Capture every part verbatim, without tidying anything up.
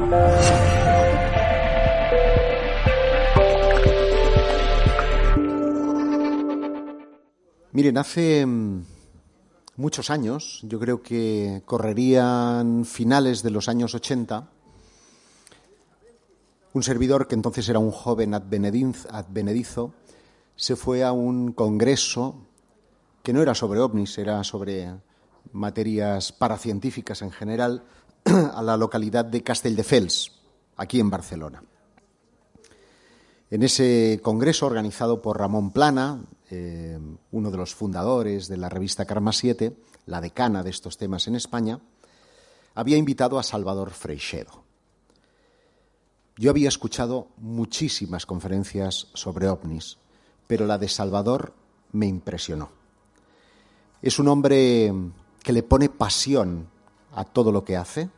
Miren, hace muchos años, yo creo que correrían finales de los años ochenta, un servidor, que entonces era un joven advenedizo, se fue a un congreso que no era sobre ovnis, era sobre materias paracientíficas en general, a la localidad de Castelldefels, aquí en Barcelona. En ese congreso, organizado por Ramón Plana, eh, uno de los fundadores de la revista Karma siete, la decana de estos temas en España, había invitado a Salvador Freixedo. Yo había escuchado muchísimas conferencias sobre ovnis, pero la de Salvador me impresionó. Es un hombre que le pone pasión a todo lo que hace,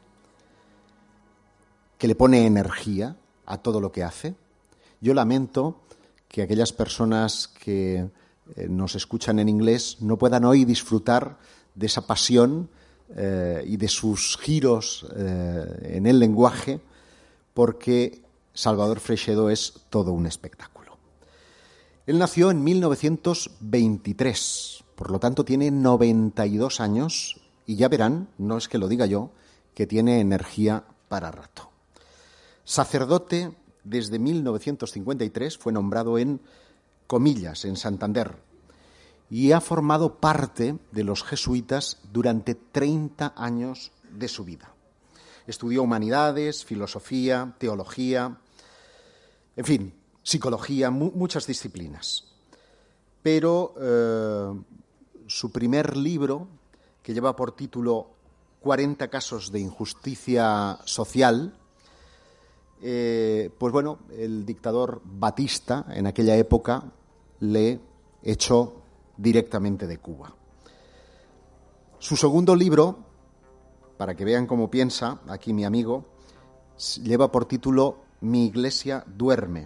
que le pone energía a todo lo que hace. Yo lamento que aquellas personas que eh, nos escuchan en inglés no puedan hoy disfrutar de esa pasión eh, y de sus giros eh, en el lenguaje, porque Salvador Freixedo es todo un espectáculo. Él nació en mil novecientos veintitrés, por lo tanto tiene noventa y dos años y ya verán, no es que lo diga yo, que tiene energía para rato. Sacerdote desde mil novecientos cincuenta y tres, fue nombrado en Comillas, en Santander, y ha formado parte de los jesuitas durante treinta años de su vida. Estudió humanidades, filosofía, teología, en fin, psicología, mu- muchas disciplinas. Pero eh, su primer libro, que lleva por título cuarenta casos de injusticia social, Eh, pues bueno, el dictador Batista en aquella época le echó directamente de Cuba. Su segundo libro, para que vean cómo piensa aquí mi amigo, lleva por título Mi iglesia duerme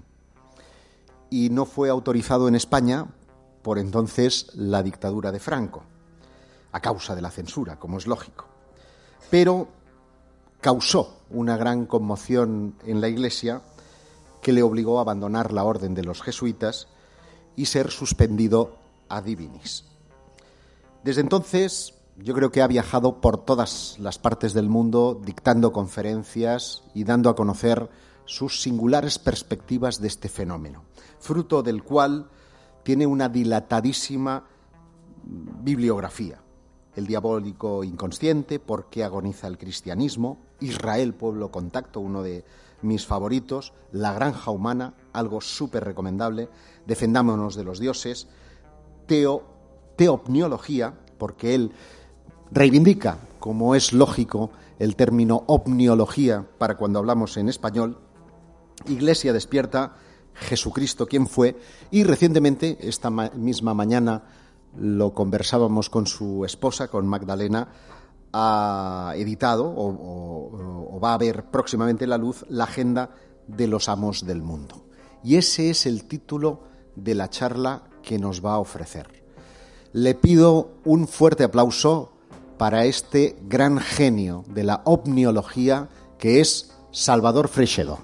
y no fue autorizado en España por entonces la dictadura de Franco, a causa de la censura, como es lógico. Pero causó una gran conmoción en la Iglesia que le obligó a abandonar la orden de los jesuitas y ser suspendido ad divinis. Desde entonces, yo creo que ha viajado por todas las partes del mundo dictando conferencias y dando a conocer sus singulares perspectivas de este fenómeno, fruto del cual tiene una dilatadísima bibliografía. El diabólico inconsciente, ¿por qué agoniza el cristianismo? Israel, pueblo contacto, uno de mis favoritos. La granja humana, algo súper recomendable. Defendámonos de los dioses. Teo, teopniología, porque él reivindica, como es lógico, el término opniología para cuando hablamos en español. Iglesia despierta, Jesucristo, ¿quién fue? Y recientemente, esta ma- misma mañana, lo conversábamos con su esposa, con Magdalena, ha editado o, o, o va a ver próximamente la luz la agenda de los amos del mundo. Y ese es el título de la charla que nos va a ofrecer. Le pido un fuerte aplauso para este gran genio de la opniología que es Salvador Freixedo.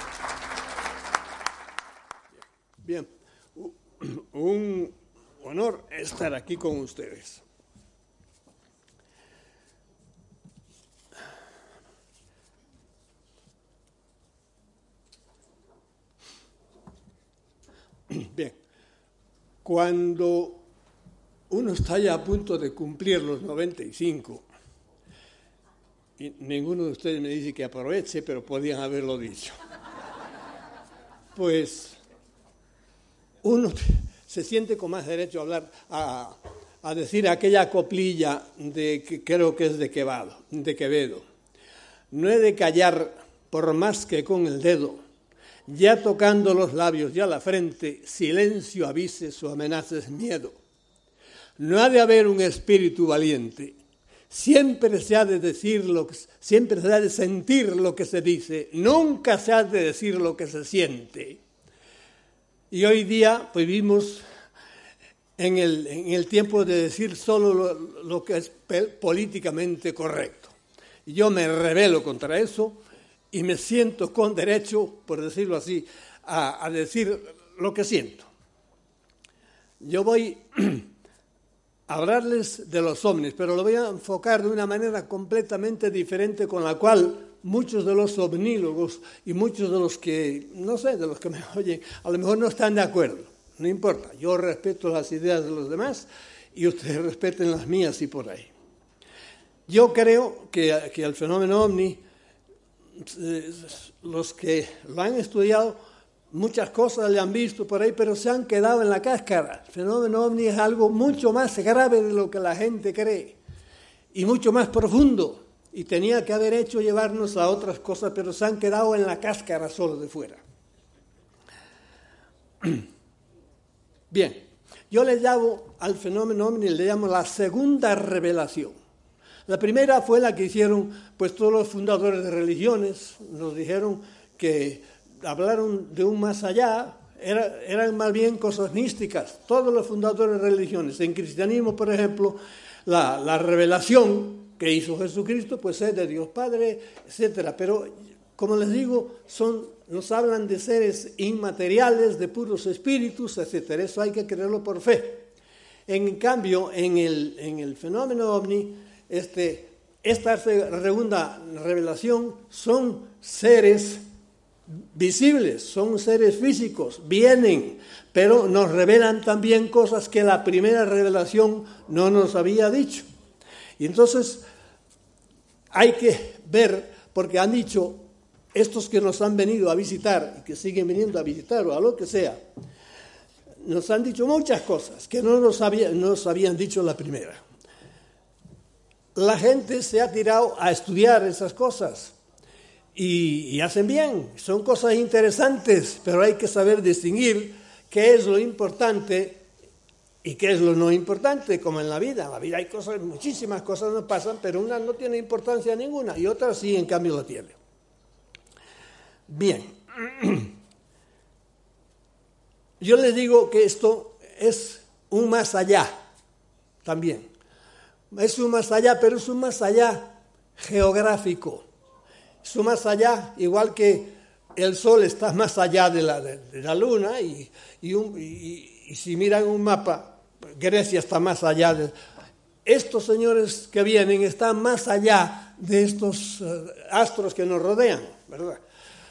Bien, un honor estar aquí con ustedes. Bien, cuando uno está ya a punto de cumplir los noventa y cinco, y ninguno de ustedes me dice que aproveche, pero podían haberlo dicho, pues uno se siente con más derecho a hablar, a, a decir aquella coplilla de que creo que es de Quevedo, de Quevedo. No he de callar por más que con el dedo, ya tocando los labios y a la frente, silencio avise, su amenaza es miedo. No ha de haber un espíritu valiente, siempre se ha de decir lo que, siempre se ha de sentir lo que se dice, nunca se ha de decir lo que se siente. Y hoy día pues, vivimos en el, en el tiempo de decir solo lo, lo que es políticamente correcto. Y yo me rebelo contra eso y me siento con derecho, por decirlo así, a, a decir lo que siento. Yo voy a hablarles de los ovnis, pero lo voy a enfocar de una manera completamente diferente con la cual muchos de los ovnílogos y muchos de los que, no sé, de los que me oyen, a lo mejor no están de acuerdo. No importa, yo respeto las ideas de los demás y ustedes respeten las mías y por ahí. Yo creo que, que el fenómeno ovni, eh, los que lo han estudiado, muchas cosas le han visto por ahí, pero se han quedado en la cáscara. El fenómeno ovni es algo mucho más grave de lo que la gente cree y mucho más profundo. Y tenía que haber hecho llevarnos a otras cosas, pero se han quedado en la cáscara solo de fuera. Bien, yo le llamo al fenómeno ovni, le llamo la segunda revelación. La primera fue la que hicieron pues todos los fundadores de religiones, nos dijeron que hablaron de un más allá, era, eran más bien cosas místicas, todos los fundadores de religiones. En cristianismo, por ejemplo, la, la revelación que hizo Jesucristo, pues es de Dios Padre, etcétera. Pero, como les digo, son, nos hablan de seres inmateriales, de puros espíritus, etcétera. Eso hay que creerlo por fe. En cambio, en el, en el fenómeno ovni, este, esta segunda revelación son seres visibles, son seres físicos, vienen, pero nos revelan también cosas que la primera revelación no nos había dicho. Y entonces hay que ver, porque han dicho, estos que nos han venido a visitar y que siguen viniendo a visitar o a lo que sea, nos han dicho muchas cosas que no nos, había, nos habían dicho la primera. La gente se ha tirado a estudiar esas cosas y, y hacen bien, son cosas interesantes, pero hay que saber distinguir qué es lo importante y qué es lo no importante, como en la vida. En la vida hay cosas, muchísimas cosas no pasan, pero una no tiene importancia ninguna y otra sí, en cambio, la tiene. Bien. Yo les digo que esto es un más allá también. Es un más allá, pero es un más allá geográfico. Es un más allá, igual que el Sol está más allá de la, de, de la Luna y, y, un, y Y si miran un mapa, Grecia está más allá de... Estos señores que vienen están más allá de estos uh, astros que nos rodean, ¿verdad?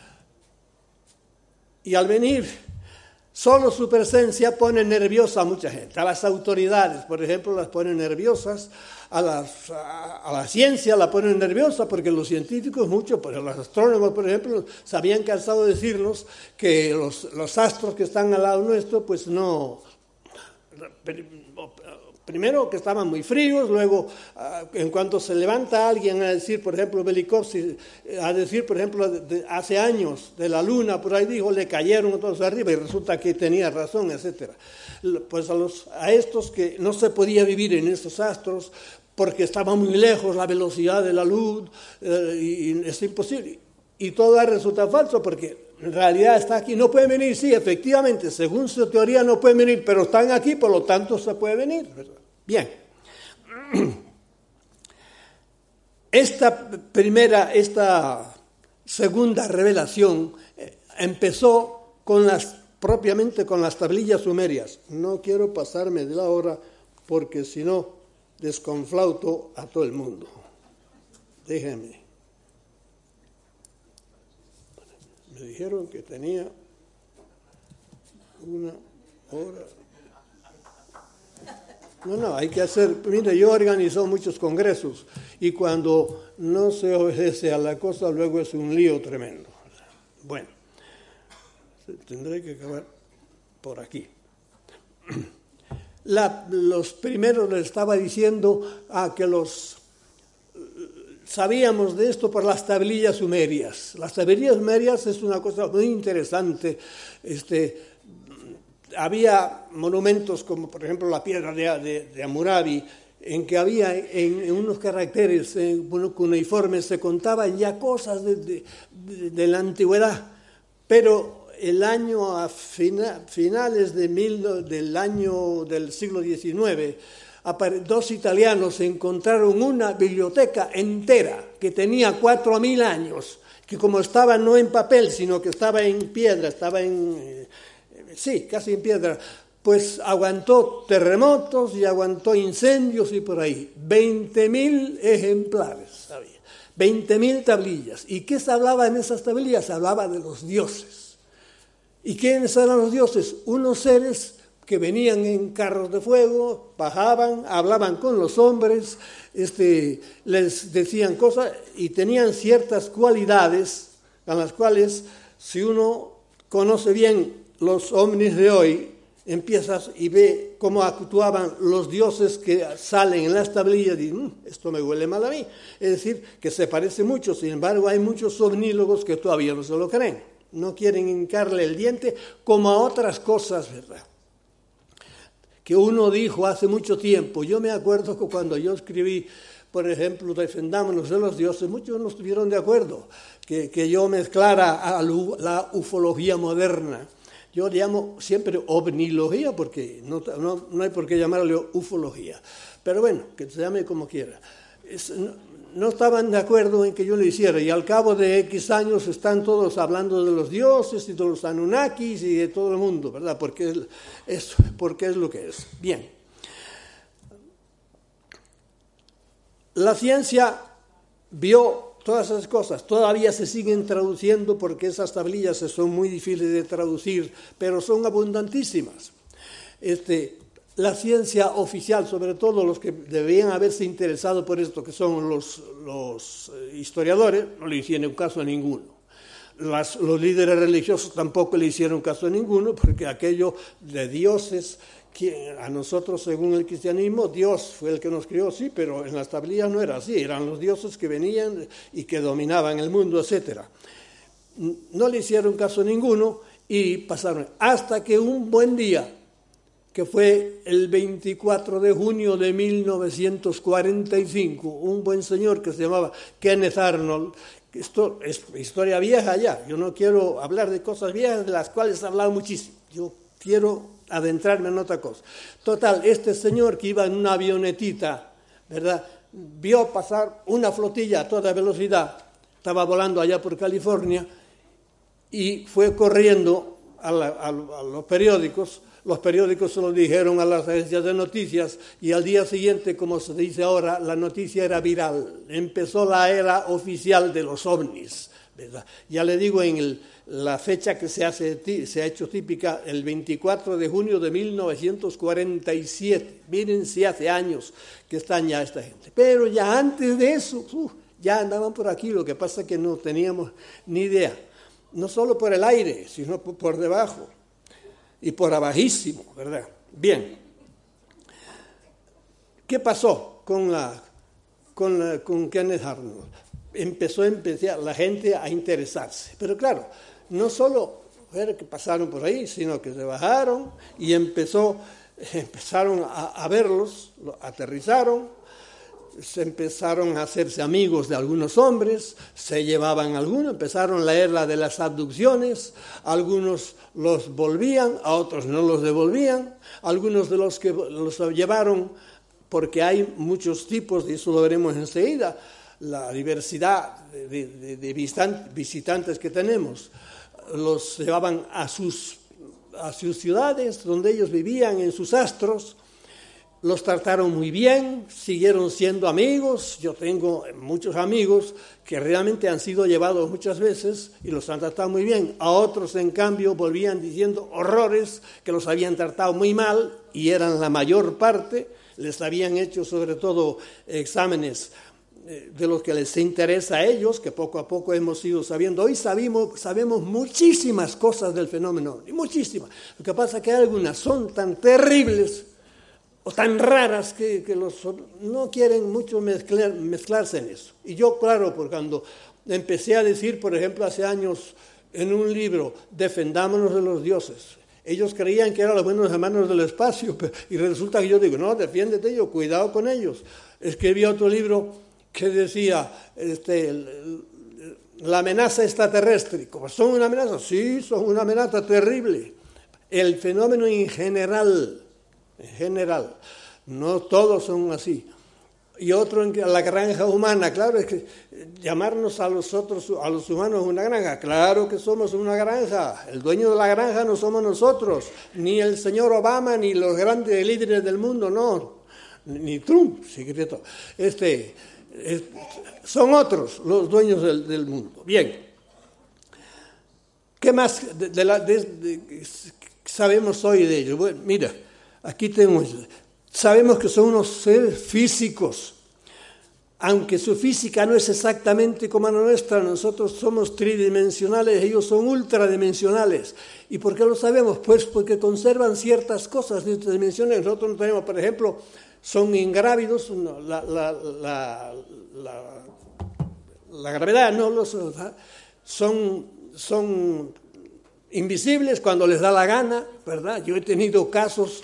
Y al venir, solo su presencia pone nerviosa a mucha gente. A las autoridades, por ejemplo, las pone nerviosas. A, las, a, a la ciencia la ponen nerviosa porque los científicos mucho, pero los astrónomos, por ejemplo, se habían cansado de decirnos que los, los astros que están al lado nuestro, pues no... Primero que estaban muy fríos, luego en cuanto se levanta alguien a decir, por ejemplo, Velikovsky, a decir, por ejemplo, de, hace años de la Luna, por ahí dijo, le cayeron todos arriba y resulta que tenía razón, etcétera. Pues a, los, a estos que no se podía vivir en estos astros porque estaba muy lejos la velocidad de la luz eh, y, y es imposible. Y todo resulta falso porque en realidad está aquí. No pueden venir, sí, efectivamente, según su teoría no pueden venir, pero están aquí, por lo tanto se puede venir, ¿verdad? Bien. Esta primera, esta segunda revelación eh, empezó con las, propiamente con las tablillas sumerias. No quiero pasarme de la hora porque si no desconflauto a todo el mundo. Déjenme. Me dijeron que tenía una hora. No, no, hay que hacer... Mire, yo organizo muchos congresos y cuando no se obedece a la cosa, luego es un lío tremendo. Bueno, tendré que acabar por aquí. La, los primeros les estaba diciendo a que los... Sabíamos de esto por las tablillas sumerias. Las tablillas sumerias es una cosa muy interesante. Este, había monumentos como, por ejemplo, la piedra de, de, de Hammurabi, en que había en, en unos caracteres en, bueno, cuneiformes, se contaban ya cosas de, de, de, de la antigüedad. Pero el año a fina, finales de mil, del año del siglo diecinueve, dos italianos encontraron una biblioteca entera que tenía cuatro mil años, que como estaba no en papel, sino que estaba en piedra, estaba en, eh, sí, casi en piedra, pues aguantó terremotos y aguantó incendios y por ahí. veinte mil ejemplares había, veinte mil tablillas. ¿Y qué se hablaba en esas tablillas? Se hablaba de los dioses. ¿Y quiénes eran los dioses? Unos seres que venían en carros de fuego, bajaban, hablaban con los hombres, este, les decían cosas y tenían ciertas cualidades a las cuales, si uno conoce bien los ovnis de hoy, empiezas y ve cómo actuaban los dioses que salen en las tablillas y dices, mmm, esto me huele mal a mí. Es decir, que se parece mucho, sin embargo hay muchos ovnílogos que todavía no se lo creen, no quieren hincarle el diente como a otras cosas, ¿verdad?, que uno dijo hace mucho tiempo. Yo me acuerdo que cuando yo escribí, por ejemplo, Defendámonos de los dioses, muchos no estuvieron de acuerdo, que, que yo mezclara a la ufología moderna. Yo llamo siempre ovnilogía, porque no, no, no hay por qué llamarle ufología. Pero bueno, que se llame como quiera. Es, no, no estaban de acuerdo en que yo lo hiciera, y al cabo de X años están todos hablando de los dioses y de los Anunnakis y de todo el mundo, ¿verdad? Porque es, es, porque es lo que es. Bien. La ciencia vio todas esas cosas, todavía se siguen traduciendo porque esas tablillas son muy difíciles de traducir, pero son abundantísimas. Este, la ciencia oficial, sobre todo los que debían haberse interesado por esto, que son los, los historiadores, no le hicieron caso a ninguno. Las, los líderes religiosos tampoco le hicieron caso a ninguno, porque aquello de dioses, que a nosotros, según el cristianismo, Dios fue el que nos crió, sí, pero en las tablillas no era así, eran los dioses que venían y que dominaban el mundo, etcétera. No le hicieron caso a ninguno y pasaron, hasta que un buen día, que fue el veinticuatro de junio de mil novecientos cuarenta y cinco, un buen señor que se llamaba Kenneth Arnold. Esto es historia vieja ya, yo no quiero hablar de cosas viejas de las cuales he hablado muchísimo, yo quiero adentrarme en otra cosa. Total, este señor que iba en una avionetita, ¿verdad?, vio pasar una flotilla a toda velocidad, estaba volando allá por California, y fue corriendo a, la, a, a los periódicos. Los periódicos se lo dijeron a las agencias de noticias y al día siguiente, como se dice ahora, la noticia era viral. Empezó la era oficial de los ovnis, ¿verdad? Ya le digo, en el, la fecha que se, hace, se ha hecho típica, el veinticuatro de junio de mil novecientos cuarenta y siete. Miren si hace años que están ya esta gente. Pero ya antes de eso, uh, ya andaban por aquí, lo que pasa es que no teníamos ni idea. No solo por el aire, sino por, por debajo. Y por abajísimo, ¿verdad? Bien. ¿Qué pasó con, la, con, la, con Kenneth Arnold? Empezó a empezar la gente a interesarse. Pero claro, no solo fue que pasaron por ahí, sino que se bajaron y empezó, empezaron a, a verlos, aterrizaron, se empezaron a hacerse amigos de algunos hombres, se llevaban algunos, empezaron a leer la de las abducciones, algunos los volvían, a otros no los devolvían, algunos de los que los llevaron, porque hay muchos tipos, y eso lo veremos enseguida, la diversidad de, de, de visitantes que tenemos, los llevaban a sus, a sus ciudades donde ellos vivían, en sus astros. Los trataron muy bien, siguieron siendo amigos. Yo tengo muchos amigos que realmente han sido llevados muchas veces y los han tratado muy bien. A otros, en cambio, volvían diciendo horrores, que los habían tratado muy mal, y eran la mayor parte. Les habían hecho sobre todo exámenes de los que les interesa a ellos, que poco a poco hemos ido sabiendo. Hoy sabemos, sabemos muchísimas cosas del fenómeno, y muchísimas. Lo que pasa es que algunas son tan terribles o tan raras que, que los no quieren mucho mezclar, mezclarse en eso. Y yo, claro, por cuando empecé a decir, por ejemplo, hace años en un libro, Defendámonos de los dioses, ellos creían que eran los buenos hermanos del espacio, y resulta que yo digo, no, defiéndete, yo, cuidado con ellos. Escribí otro libro que decía, este, la amenaza extraterrestre. ¿Cómo son una amenaza? Sí, son una amenaza terrible. El fenómeno en general, en general, no todos son así. y otro en la granja humana. Claro, es que llamarnos a los otros, a los humanos una granja, claro que somos una granja. El dueño de la granja no somos nosotros, ni el señor Obama, ni los grandes líderes del mundo, no, ni Trump, secreto. Este, es, son otros los dueños del, del mundo. Bien, ¿qué más de, de la, de, de, sabemos hoy de ellos? Bueno, mira, aquí tenemos... Sabemos que son unos seres físicos, aunque su física no es exactamente como la nuestra. Nosotros somos tridimensionales, ellos son ultradimensionales. ¿Y por qué lo sabemos? Pues porque conservan ciertas cosas de otras dimensiones. Nosotros no tenemos, por ejemplo, son ingrávidos, la, la, la, la, la gravedad, no los son, son invisibles cuando les da la gana, ¿verdad? Yo he tenido casos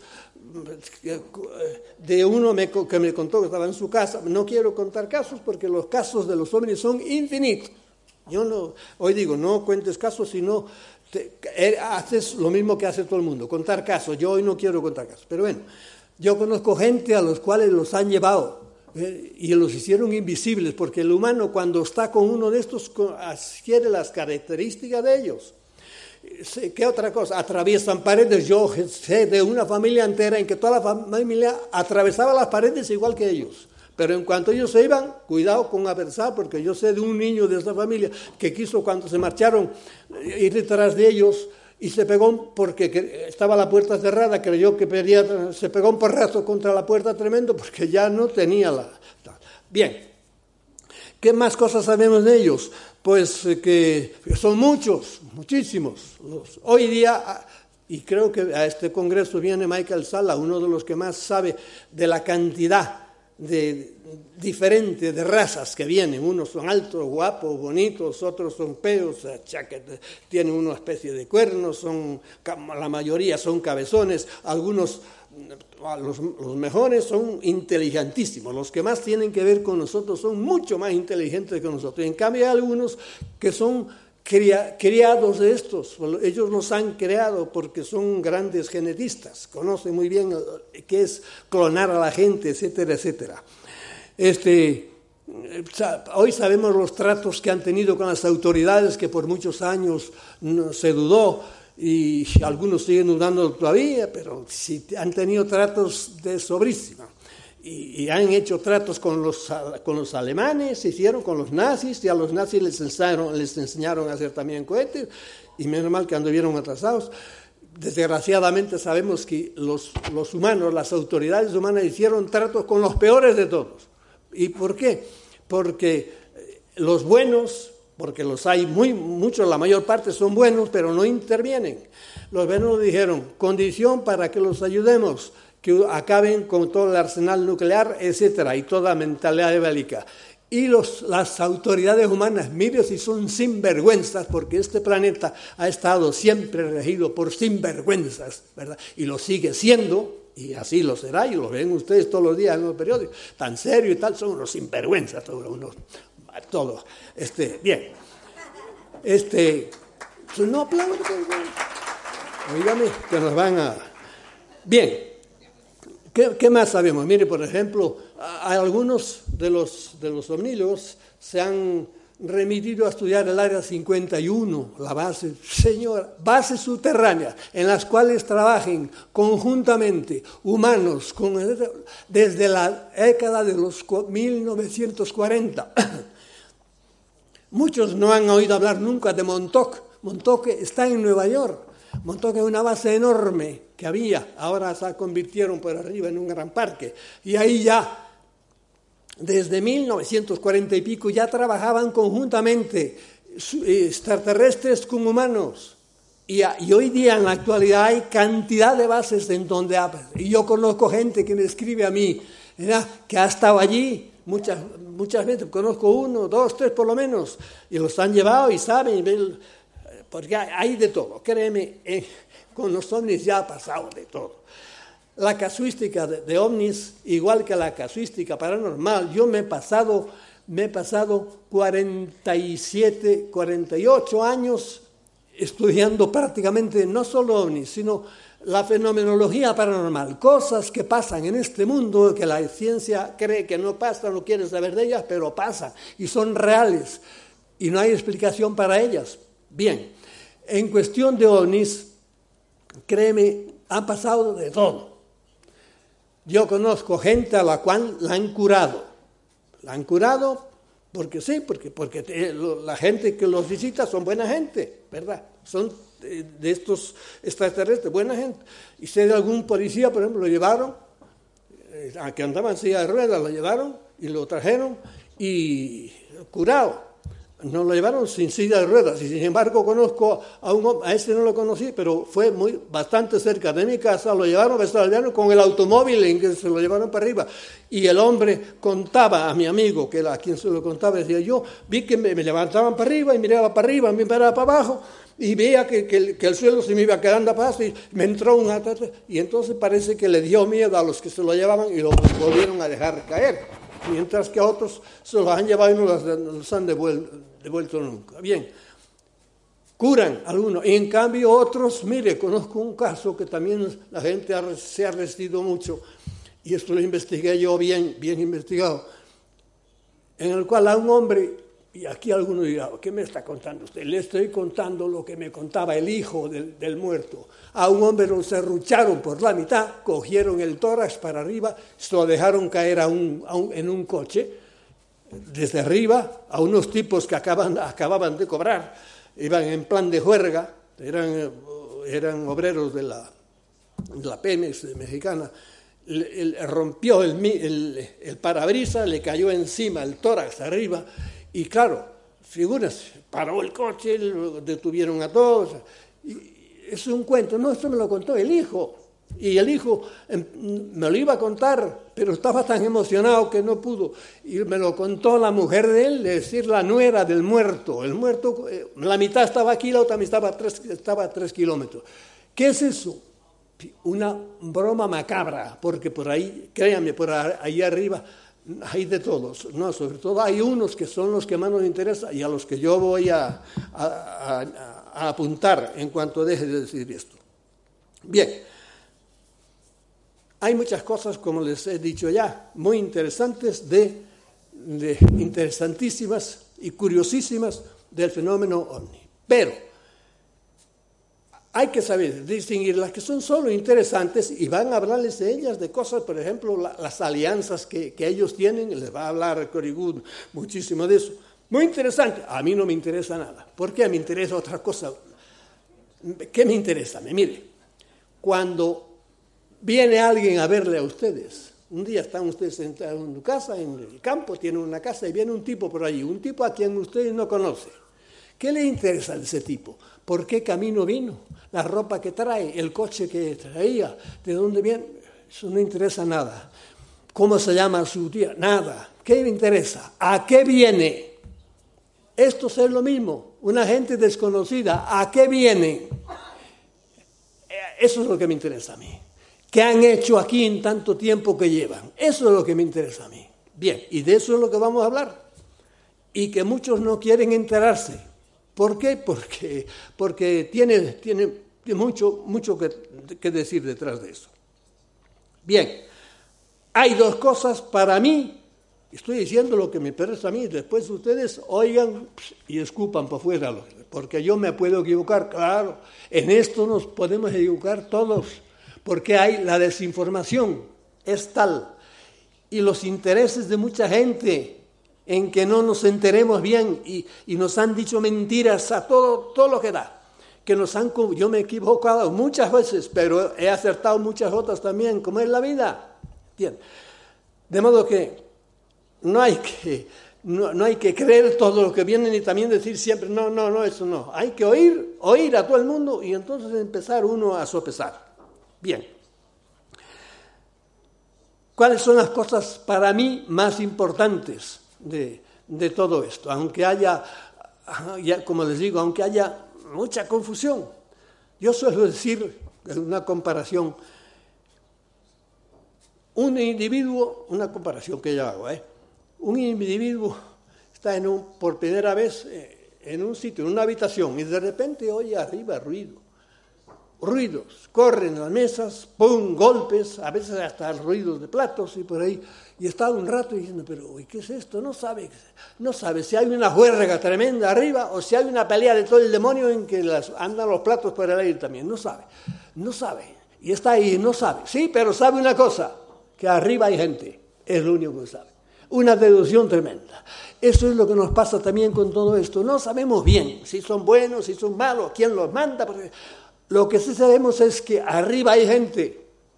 de uno me, que me contó que estaba en su casa. No quiero contar casos porque los casos de los ovnis son infinitos. Yo no, hoy digo, no cuentes casos, sino te, haces lo mismo que hace todo el mundo, contar casos. Yo hoy no quiero contar casos, pero bueno, yo conozco gente a los cuales los han llevado eh, y los hicieron invisibles, porque el humano cuando está con uno de estos adquiere las características de ellos. ¿Qué otra cosa? Atraviesan paredes. Yo sé de una familia entera en que toda la familia atravesaba las paredes igual que ellos. Pero en cuanto ellos se iban, cuidado con avanzar, porque yo sé de un niño de esa familia que quiso, cuando se marcharon, ir detrás de ellos y se pegó porque estaba la puerta cerrada, creyó que pedía, se pegó un porrazo contra la puerta tremendo porque ya no tenía la... Bien, ¿qué más cosas sabemos de ellos? Pues que son muchos, muchísimos. Los, hoy día, y creo que a este congreso viene Michael Salla, uno de los que más sabe de la cantidad de diferente de razas que vienen. Unos son altos, guapos, bonitos, otros son feos, tienen una especie de cuernos, son, la mayoría son cabezones, algunos... Los, los mejores son inteligentísimos, los que más tienen que ver con nosotros son mucho más inteligentes que nosotros. En cambio hay algunos que son cria, criados de estos, ellos los han creado porque son grandes genetistas, conocen muy bien qué es clonar a la gente, etcétera, etcétera. Este, hoy sabemos los tratos que han tenido con las autoridades, que por muchos años no, se dudó, y algunos siguen dudando todavía, pero sí han tenido tratos de sobrísima. Y, y han hecho tratos con los, con los alemanes, se hicieron con los nazis, y a los nazis les enseñaron, les enseñaron a hacer también cohetes, y menos mal que anduvieron atrasados. Desgraciadamente sabemos que los, los humanos, las autoridades humanas hicieron tratos con los peores de todos. ¿Y por qué? Porque los buenos... porque los hay muy, muchos, la mayor parte son buenos, pero no intervienen. Los buenos dijeron, condición para que los ayudemos, que acaben con todo el arsenal nuclear, etcétera, y toda mentalidad bélica. Y los, las autoridades humanas, mire si son sinvergüenzas, porque este planeta ha estado siempre regido por sinvergüenzas, ¿verdad? Y lo sigue siendo, y así lo será, y lo ven ustedes todos los días en los periódicos, tan serio y tal, son unos sinvergüenzas, todos unos... Todo. Este, bien. Este, no aplaudan. Oígame, que nos van a... Bien. ¿Qué, qué más sabemos? Mire, por ejemplo, a, a algunos de los, de los omnílogos se han remitido a estudiar el área cincuenta y uno, la base, señora, bases subterráneas, en las cuales trabajen conjuntamente humanos con, desde la década de los mil novecientos cuarenta. Muchos no han oído hablar nunca de Montauk. Montauk está en Nueva York. Montauk es una base enorme que había, ahora se convirtieron por arriba en un gran parque. Y ahí ya, desde mil novecientos cuarenta y pico, ya trabajaban conjuntamente extraterrestres con humanos. Y, y hoy día, en la actualidad, hay cantidad de bases en donde... Y yo conozco gente que me escribe a mí, ¿verdad?, que ha estado allí. Muchas, muchas veces conozco uno, dos, tres por lo menos, y los han llevado y saben, porque hay de todo. Créeme, eh, con los ovnis ya ha pasado de todo. La casuística de, de ovnis, igual que la casuística paranormal, yo me he pasado, me he pasado cuarenta y siete, cuarenta y ocho años estudiando prácticamente no solo ovnis, sino la fenomenología paranormal, cosas que pasan en este mundo que la ciencia cree que no pasan, no quiere saber de ellas, pero pasan y son reales y no hay explicación para ellas. Bien, en cuestión de ovnis, créeme, ha pasado de todo. Yo conozco gente a la cual la han curado. La han curado porque sí, porque, porque la gente que los visita son buena gente, ¿verdad? Son de estos extraterrestres, buena gente. Y sé de algún policía, por ejemplo, lo llevaron, eh, a que andaba en silla de ruedas, lo llevaron y lo trajeron y curado. No lo llevaron sin silla de ruedas. Y sin embargo conozco a un hombre, a este no lo conocí, pero fue muy bastante cerca de mi casa, lo llevaron a con el automóvil en que se lo llevaron para arriba. Y el hombre contaba a mi amigo, que era a quien se lo contaba, decía, yo vi que me, me levantaban para arriba y miraba para arriba, me miraba para abajo, y veía que, que, que el suelo se me iba quedando a paso y me entró un ataque. Y entonces parece que le dio miedo a los que se lo llevaban y lo volvieron a dejar caer. Mientras que a otros se los han llevado y no los, los han devuelto, devuelto nunca. Bien, curan algunos. Y en cambio otros, mire, conozco un caso que también la gente ha, se ha resistido mucho, y esto lo investigué yo bien, bien investigado, en el cual a un hombre, y aquí alguno dirá, ¿qué me está contando usted? Le estoy contando lo que me contaba el hijo del, del muerto. A un hombre lo serrucharon por la mitad, cogieron el tórax para arriba, se lo dejaron caer a un, a un, en un coche, desde arriba, a unos tipos que acaban, acababan de cobrar, iban en plan de juerga, eran, eran obreros de la, de la Pemex mexicana. Le, le rompió el, el, el parabrisas, le cayó encima el tórax arriba, y claro, figúrese, paró el coche, lo detuvieron a todos. Y es un cuento, no, esto me lo contó el hijo. Y el hijo me lo iba a contar, pero estaba tan emocionado que no pudo. Y me lo contó la mujer de él, es decir, la nuera del muerto. El muerto, la mitad estaba aquí, la otra mitad estaba a tres, estaba a tres kilómetros. ¿Qué es eso? Una broma macabra, porque por ahí, créanme, por ahí arriba hay de todos, no, sobre todo hay unos que son los que más nos interesan y a los que yo voy a, a, a, a apuntar en cuanto deje de decir esto. Bien, hay muchas cosas, como les he dicho ya, muy interesantes, de, de interesantísimas y curiosísimas del fenómeno ovni, pero hay que saber distinguir las que son solo interesantes y van a hablarles de ellas, de cosas, por ejemplo, la, las alianzas que, que ellos tienen, les va a hablar Cory Good muchísimo de eso. Muy interesante, a mí no me interesa nada. ¿Por qué? Me interesa otra cosa. ¿Qué me interesa? Mire, cuando viene alguien a verle a ustedes, un día están ustedes sentados en su casa, en el campo, tienen una casa y viene un tipo por allí, un tipo a quien ustedes no conocen. ¿Qué le interesa a ese tipo? ¿Por qué camino vino? La ropa que trae, el coche que traía, ¿de dónde viene? Eso no interesa nada. ¿Cómo se llama su tía? Nada. ¿Qué me interesa? ¿A qué viene? Esto es lo mismo. Una gente desconocida, ¿a qué viene? Eso es lo que me interesa a mí. ¿Qué han hecho aquí en tanto tiempo que llevan? Eso es lo que me interesa a mí. Bien, y de eso es lo que vamos a hablar. Y que muchos no quieren enterarse. ¿Por qué? Porque, porque tiene, tiene mucho, mucho que, que decir detrás de eso. Bien, hay dos cosas para mí, estoy diciendo lo que me parece a mí, después ustedes oigan y escupan para afuera, porque yo me puedo equivocar, claro, en esto nos podemos equivocar todos, porque hay la desinformación, es tal, y los intereses de mucha gente en que no nos enteremos bien y, y nos han dicho mentiras a todo, todo lo que da. Que nos han, yo me he equivocado muchas veces, pero he acertado muchas otras también, como es la vida. Bien. De modo que no hay que, no, no hay que creer todo lo que viene y también decir siempre, no, no, no, eso no. Hay que oír, oír a todo el mundo y entonces empezar uno a sopesar. Bien. ¿Cuáles son las cosas para mí más importantes De, de todo esto? Aunque haya, ya, como les digo, aunque haya mucha confusión. Yo suelo decir, en una comparación, un individuo, una comparación que yo hago, ¿eh? un individuo está en un, por primera vez eh, en un sitio, en una habitación, y de repente oye arriba ruido, ruidos, corren las mesas, pum, golpes, a veces hasta ruidos de platos y por ahí. Y estaba un rato diciendo, pero uy, ¿qué es esto? No sabe, no sabe si hay una juerga tremenda arriba o si hay una pelea de todo el demonio en que las, andan los platos por el aire también. No sabe, no sabe. Y está ahí, no sabe. Sí, pero sabe una cosa, que arriba hay gente. Es lo único que sabe. Una deducción tremenda. Eso es lo que nos pasa también con todo esto. No sabemos bien si son buenos, si son malos, quién los manda. Porque lo que sí sabemos es que arriba hay gente.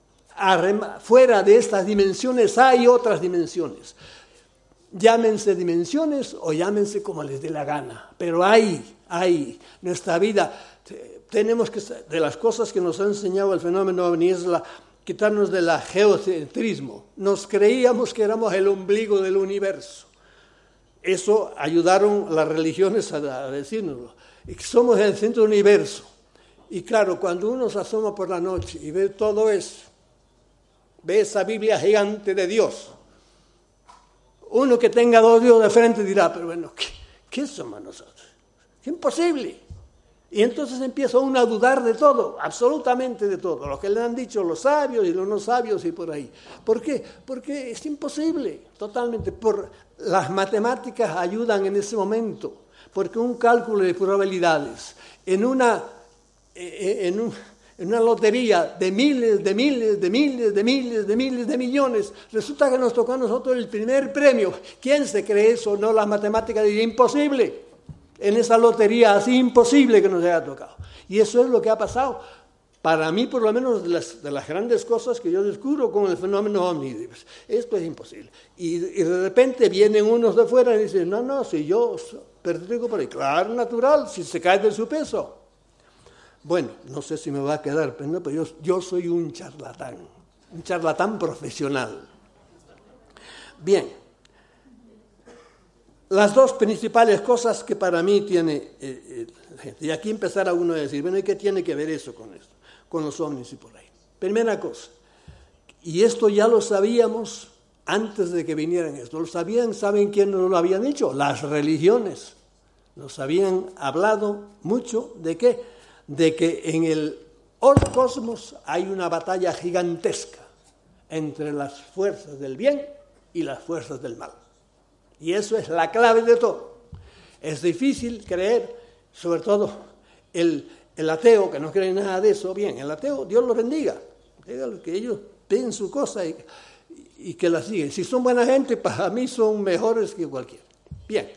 Fuera de estas dimensiones hay otras dimensiones. Llámense dimensiones o llámense como les dé la gana. Pero hay, hay. Nuestra vida, tenemos que, de las cosas que nos ha enseñado el fenómeno ovni es la, quitarnos del geocentrismo. Nos creíamos que éramos el ombligo del universo. Eso ayudaron las religiones a, a decírnoslo. Y que somos el centro del universo. Y claro, cuando uno se asoma por la noche y ve todo eso, ve esa Biblia gigante de Dios. Uno que tenga dos Dios de frente dirá, pero bueno, ¿qué, qué somos nosotros? Es imposible. Y entonces empieza uno a dudar de todo, absolutamente de todo, lo que le han dicho los sabios y los no sabios y por ahí. ¿Por qué? Porque es imposible, totalmente. Por, las matemáticas ayudan en ese momento, porque un cálculo de probabilidades en una... En, un, en una lotería de miles, de miles, de miles, de miles, de miles, de millones, resulta que nos tocó a nosotros el primer premio. ¿Quién se cree eso? No, las matemáticas dirían imposible. En esa lotería así imposible que nos haya tocado. Y eso es lo que ha pasado. Para mí, por lo menos, de las, de las grandes cosas que yo descubro con el fenómeno ovni. Esto es imposible. Y, y de repente vienen unos de fuera y dicen, no, no, si yo pertenezco por ahí. Claro, natural, si se cae de su peso. Bueno, no sé si me va a quedar, pero yo, yo soy un charlatán, un charlatán profesional. Bien, las dos principales cosas que para mí tiene eh, eh, la gente, y aquí empezará uno a decir, bueno, ¿y qué tiene que ver eso con esto, con los ovnis y por ahí? Primera cosa, y esto ya lo sabíamos antes de que vinieran esto, lo sabían, ¿saben quién nos lo habían dicho? Las religiones, nos habían hablado mucho de qué, de que en el cosmos hay una batalla gigantesca entre las fuerzas del bien y las fuerzas del mal. Y eso es la clave de todo. Es difícil creer, sobre todo el, el ateo, que no cree nada de eso, bien, el ateo, Dios lo bendiga, dígale que ellos ven su cosa y, y que la siguen. Si son buena gente, para mí son mejores que cualquiera. Bien.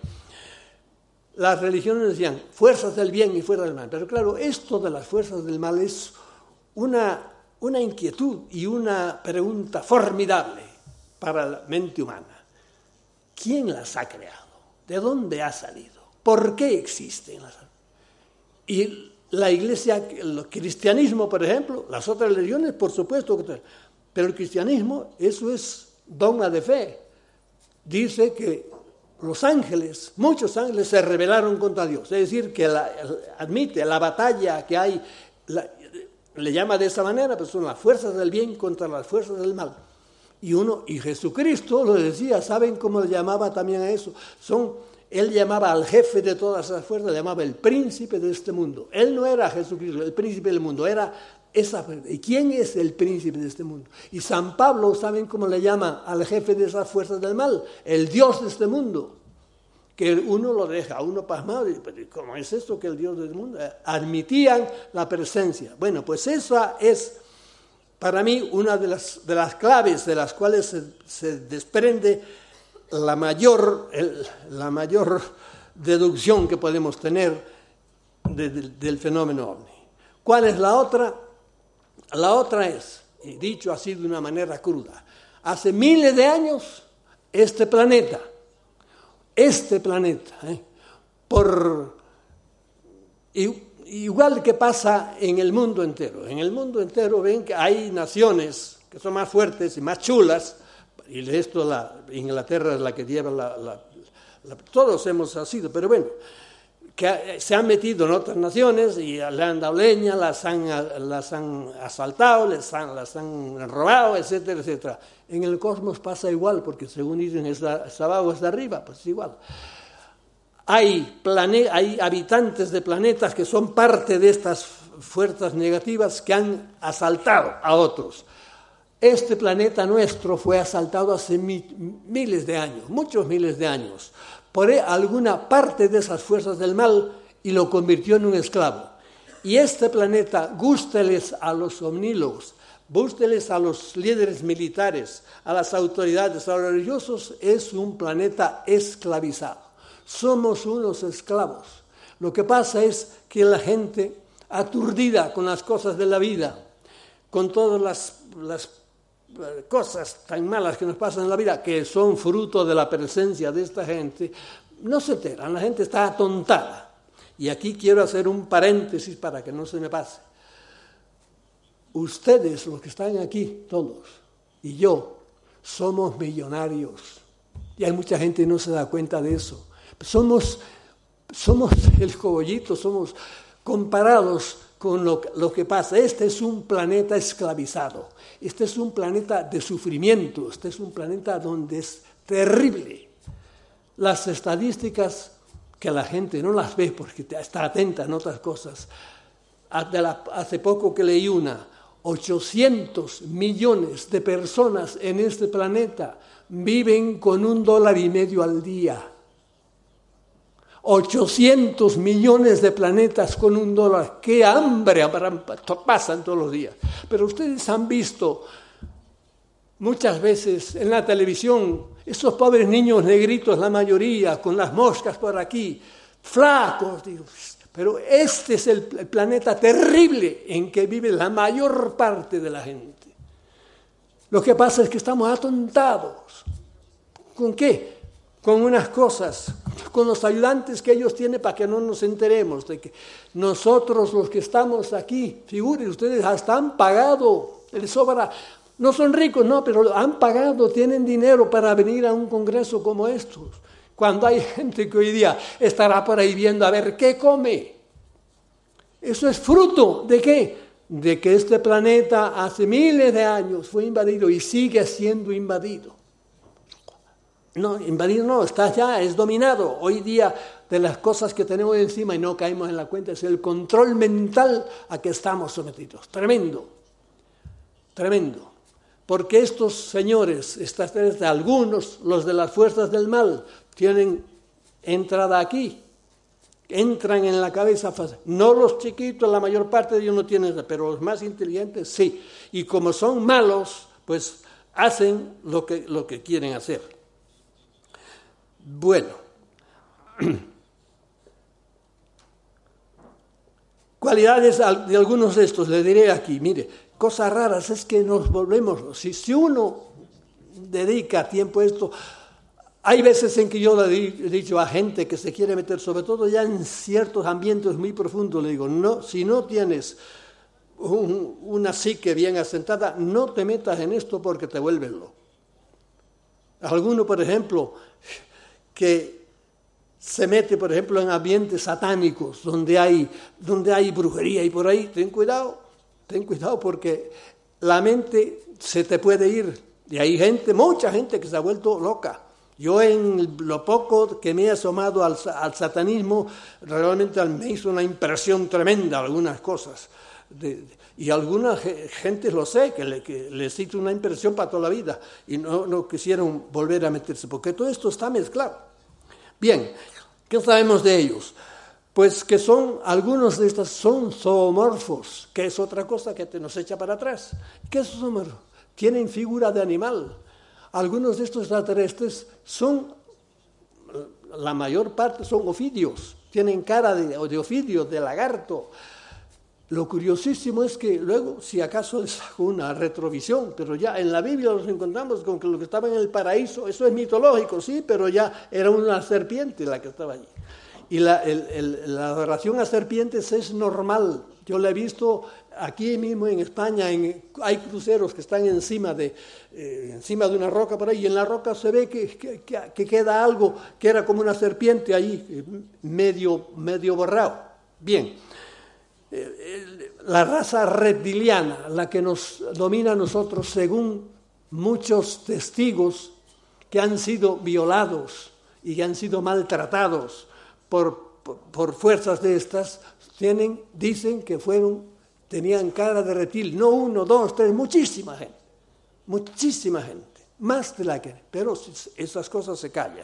Las religiones decían fuerzas del bien y fuerzas del mal. Pero claro, esto de las fuerzas del mal es una, una inquietud y una pregunta formidable para la mente humana. ¿Quién las ha creado? ¿De dónde ha salido? ¿Por qué existen? Y la Iglesia, el cristianismo, por ejemplo, las otras religiones, por supuesto, pero el cristianismo, eso es dogma de fe. Dice que los ángeles, muchos ángeles se rebelaron contra Dios, es decir, que la, admite la batalla que hay, la, le llama de esa manera, pues son las fuerzas del bien contra las fuerzas del mal. Y uno, y Jesucristo lo decía, ¿saben cómo le llamaba también a eso? Son, él llamaba al jefe de todas esas fuerzas, le llamaba el príncipe de este mundo. Él no era Jesucristo, el príncipe del mundo, era esa. ¿Y quién es el príncipe de este mundo? Y San Pablo, ¿saben cómo le llama al jefe de esas fuerzas del mal? El Dios de este mundo. Que uno lo deja, uno pasmado, y ¿cómo es esto que el Dios del mundo? Admitían la presencia. Bueno, pues esa es para mí una de las, de las claves de las cuales se, se desprende la mayor, el, la mayor deducción que podemos tener de, de, del fenómeno ovni. ¿Cuál es la otra? La otra es, y dicho así de una manera cruda, hace miles de años este planeta, este planeta, ¿eh? por igual que pasa en el mundo entero. En el mundo entero ven que hay naciones que son más fuertes y más chulas, y esto la Inglaterra es la que lleva la, la, la todos hemos sido, pero bueno, que se han metido en otras naciones y le han dado leña, las han, las han asaltado, les han, las han robado, etcétera, etcétera. En el cosmos pasa igual, porque según dicen, está, está abajo, está arriba, pues igual. hay, plane- hay habitantes de planetas que son parte de estas fuerzas negativas que han asaltado a otros. Este planeta nuestro fue asaltado hace mi- miles de años, muchos miles de años, por alguna parte de esas fuerzas del mal y lo convirtió en un esclavo. Y este planeta, gústeles a los omnílogos, gústeles a los líderes militares, a las autoridades, a los religiosos, es un planeta esclavizado. Somos unos esclavos. Lo que pasa es que la gente, aturdida con las cosas de la vida, con todas las, las cosas tan malas que nos pasan en la vida, que son fruto de la presencia de esta gente, no se enteran, la gente está atontada. Y aquí quiero hacer un paréntesis para que no se me pase. Ustedes, los que están aquí, todos, y yo, somos millonarios. Y hay mucha gente que no se da cuenta de eso. Somos, somos el cogollito, somos comparados con lo, lo que pasa. Este es un planeta esclavizado. Este es un planeta de sufrimiento. Este es un planeta donde es terrible. Las estadísticas que la gente no las ve porque está atenta en otras cosas. Hace poco que leí una, ochocientos millones de personas en este planeta viven con un dólar y medio al día. ochocientos millones de planetas con un dólar. ¡Qué hambre habrán, pasan todos los días! Pero ustedes han visto muchas veces en la televisión esos pobres niños negritos, la mayoría, con las moscas por aquí, flacos, digo, pero este es el planeta terrible en que vive la mayor parte de la gente. Lo que pasa es que estamos atontados. ¿Con qué? Con unas cosas, con los ayudantes que ellos tienen para que no nos enteremos de que nosotros los que estamos aquí, figuren ustedes, hasta han pagado, les sobra. No son ricos, no, pero han pagado, tienen dinero para venir a un congreso como estos. Cuando hay gente que hoy día estará por ahí viendo a ver qué come. Eso es fruto ¿de qué? De que este planeta hace miles de años fue invadido y sigue siendo invadido. No, invadido no, está ya, es dominado. Hoy día de las cosas que tenemos encima y no caemos en la cuenta es el control mental a que estamos sometidos. Tremendo, tremendo. Porque estos señores, estas tres, algunos, los de las fuerzas del mal, tienen entrada aquí, entran en la cabeza fácil. No los chiquitos, la mayor parte de ellos no tienen, pero los más inteligentes sí. Y como son malos, pues hacen lo que, lo que quieren hacer. Bueno, cualidades de algunos de estos, le diré aquí, mire, cosas raras es que nos volvemos, si, si uno dedica tiempo a esto, hay veces en que yo le he dicho a gente que se quiere meter, sobre todo ya en ciertos ambientes muy profundos, le digo, no, si no tienes un, una psique bien asentada, no te metas en esto porque te vuelves loco. Alguno, por ejemplo, que se mete, por ejemplo, en ambientes satánicos, donde hay, donde hay brujería y por ahí, ten cuidado. Ten cuidado porque la mente se te puede ir. Y hay gente, mucha gente que se ha vuelto loca. Yo en lo poco que me he asomado al, al satanismo, realmente me hizo una impresión tremenda algunas cosas. De, de, y algunas gente lo sé, que, le, que les hizo una impresión para toda la vida. Y no, no quisieron volver a meterse, porque todo esto está mezclado. Bien, ¿qué sabemos de ellos? Pues que son, algunos de estos son zoomorfos, que es otra cosa que te nos echa para atrás. ¿Qué es zoomorfo? Tienen figura de animal. Algunos de estos extraterrestres son, la mayor parte son ofidios, tienen cara de, de ofidio, de lagarto. Lo curiosísimo es que luego, si acaso les hago una retrovisión, pero ya en la Biblia los encontramos con que lo que estaba en el paraíso, eso es mitológico, sí, pero ya era una serpiente la que estaba allí. Y la, el, el, la adoración a serpientes es normal. Yo la he visto aquí mismo en España, en, hay cruceros que están encima de, eh, encima de una roca por ahí, y en la roca se ve que, que, que queda algo que era como una serpiente ahí, medio, medio borrado. Bien, eh, la raza reptiliana, la que nos domina a nosotros, según muchos testigos que han sido violados y que han sido maltratados por, por, por fuerzas de estas, tienen, dicen que fueron, tenían cara de reptil, no uno, dos, tres, muchísima gente, muchísima gente, más de la que, pero esas cosas se callan.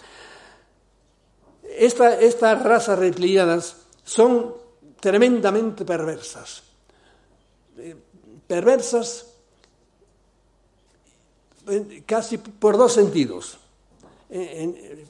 Esta, estas razas reptilianas son tremendamente perversas, eh, perversas eh, casi por dos sentidos. En, en,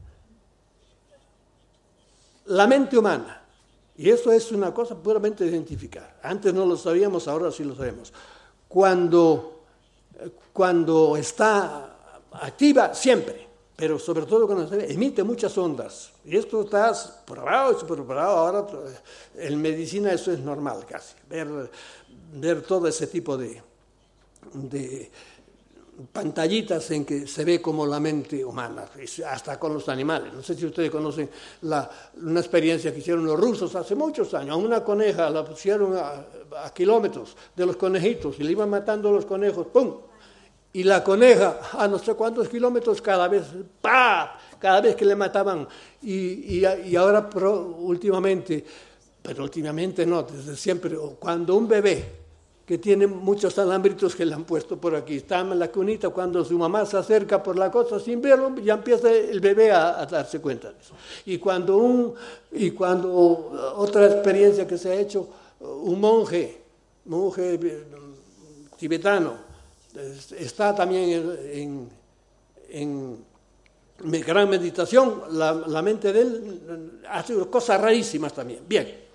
la mente humana, y esto es una cosa puramente de identificar, antes no lo sabíamos, ahora sí lo sabemos, cuando, cuando está activa siempre, pero sobre todo cuando se emite muchas ondas, y esto está probado y superprobado, ahora en medicina eso es normal casi, ver, ver todo ese tipo de, de pantallitas en que se ve como la mente humana, hasta con los animales. No sé si ustedes conocen la, una experiencia que hicieron los rusos hace muchos años. A una coneja la pusieron a, a kilómetros de los conejitos y le iban matando a los conejos, ¡pum! Y la coneja a no sé cuántos kilómetros cada vez, ¡pa! Cada vez que le mataban. Y, y, y ahora pro, últimamente, pero últimamente no, desde siempre, cuando un bebé que tiene muchos alambritos que le han puesto por aquí, está en la cunita, cuando su mamá se acerca por la cosa sin verlo, ya empieza el bebé a, a darse cuenta de eso. Y cuando, un, y cuando otra experiencia que se ha hecho, un monje, monje tibetano, está también en, en, en gran meditación, la, la mente de él hace cosas rarísimas también. Bien.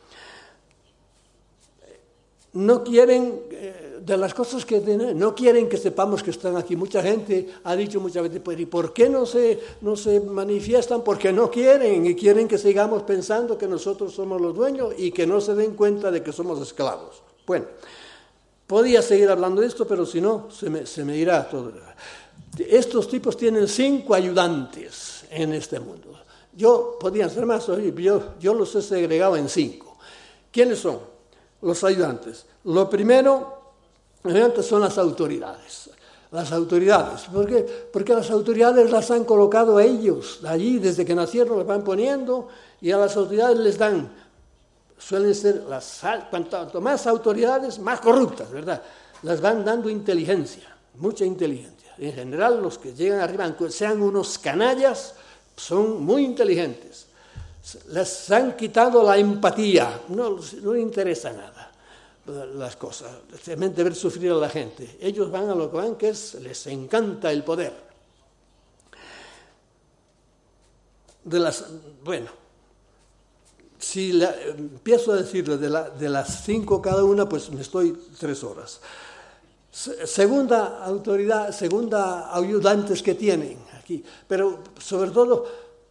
No quieren, eh, de las cosas que tienen, no quieren que sepamos que están aquí. Mucha gente ha dicho muchas veces, pues, ¿y por qué no se, no se manifiestan? Porque no quieren, y quieren que sigamos pensando que nosotros somos los dueños y que no se den cuenta de que somos esclavos. Bueno, podía seguir hablando de esto, pero si no, se me, se me irá todo. Estos tipos tienen cinco ayudantes en este mundo. Yo, podían ser más, yo, yo los he segregado en cinco. ¿Quiénes son? Los ayudantes. Lo primero, ayudantes son las autoridades. Las autoridades. ¿Por qué? Porque las autoridades las han colocado ellos. Allí, desde que nacieron, las van poniendo y a las autoridades les dan, suelen ser, las, cuanto más autoridades, más corruptas, ¿verdad? Las van dando inteligencia, mucha inteligencia. En general, los que llegan arriba, aunque sean unos canallas, son muy inteligentes. Les han quitado la empatía, no, no les interesa nada las cosas, simplemente ver sufrir a la gente. Ellos van a lo que van, que es, les encanta el poder. De las, bueno, si la, empiezo a decirles de, la, de las cinco cada una, pues me estoy tres horas. Segunda autoridad, segunda ayudantes que tienen aquí, pero sobre todo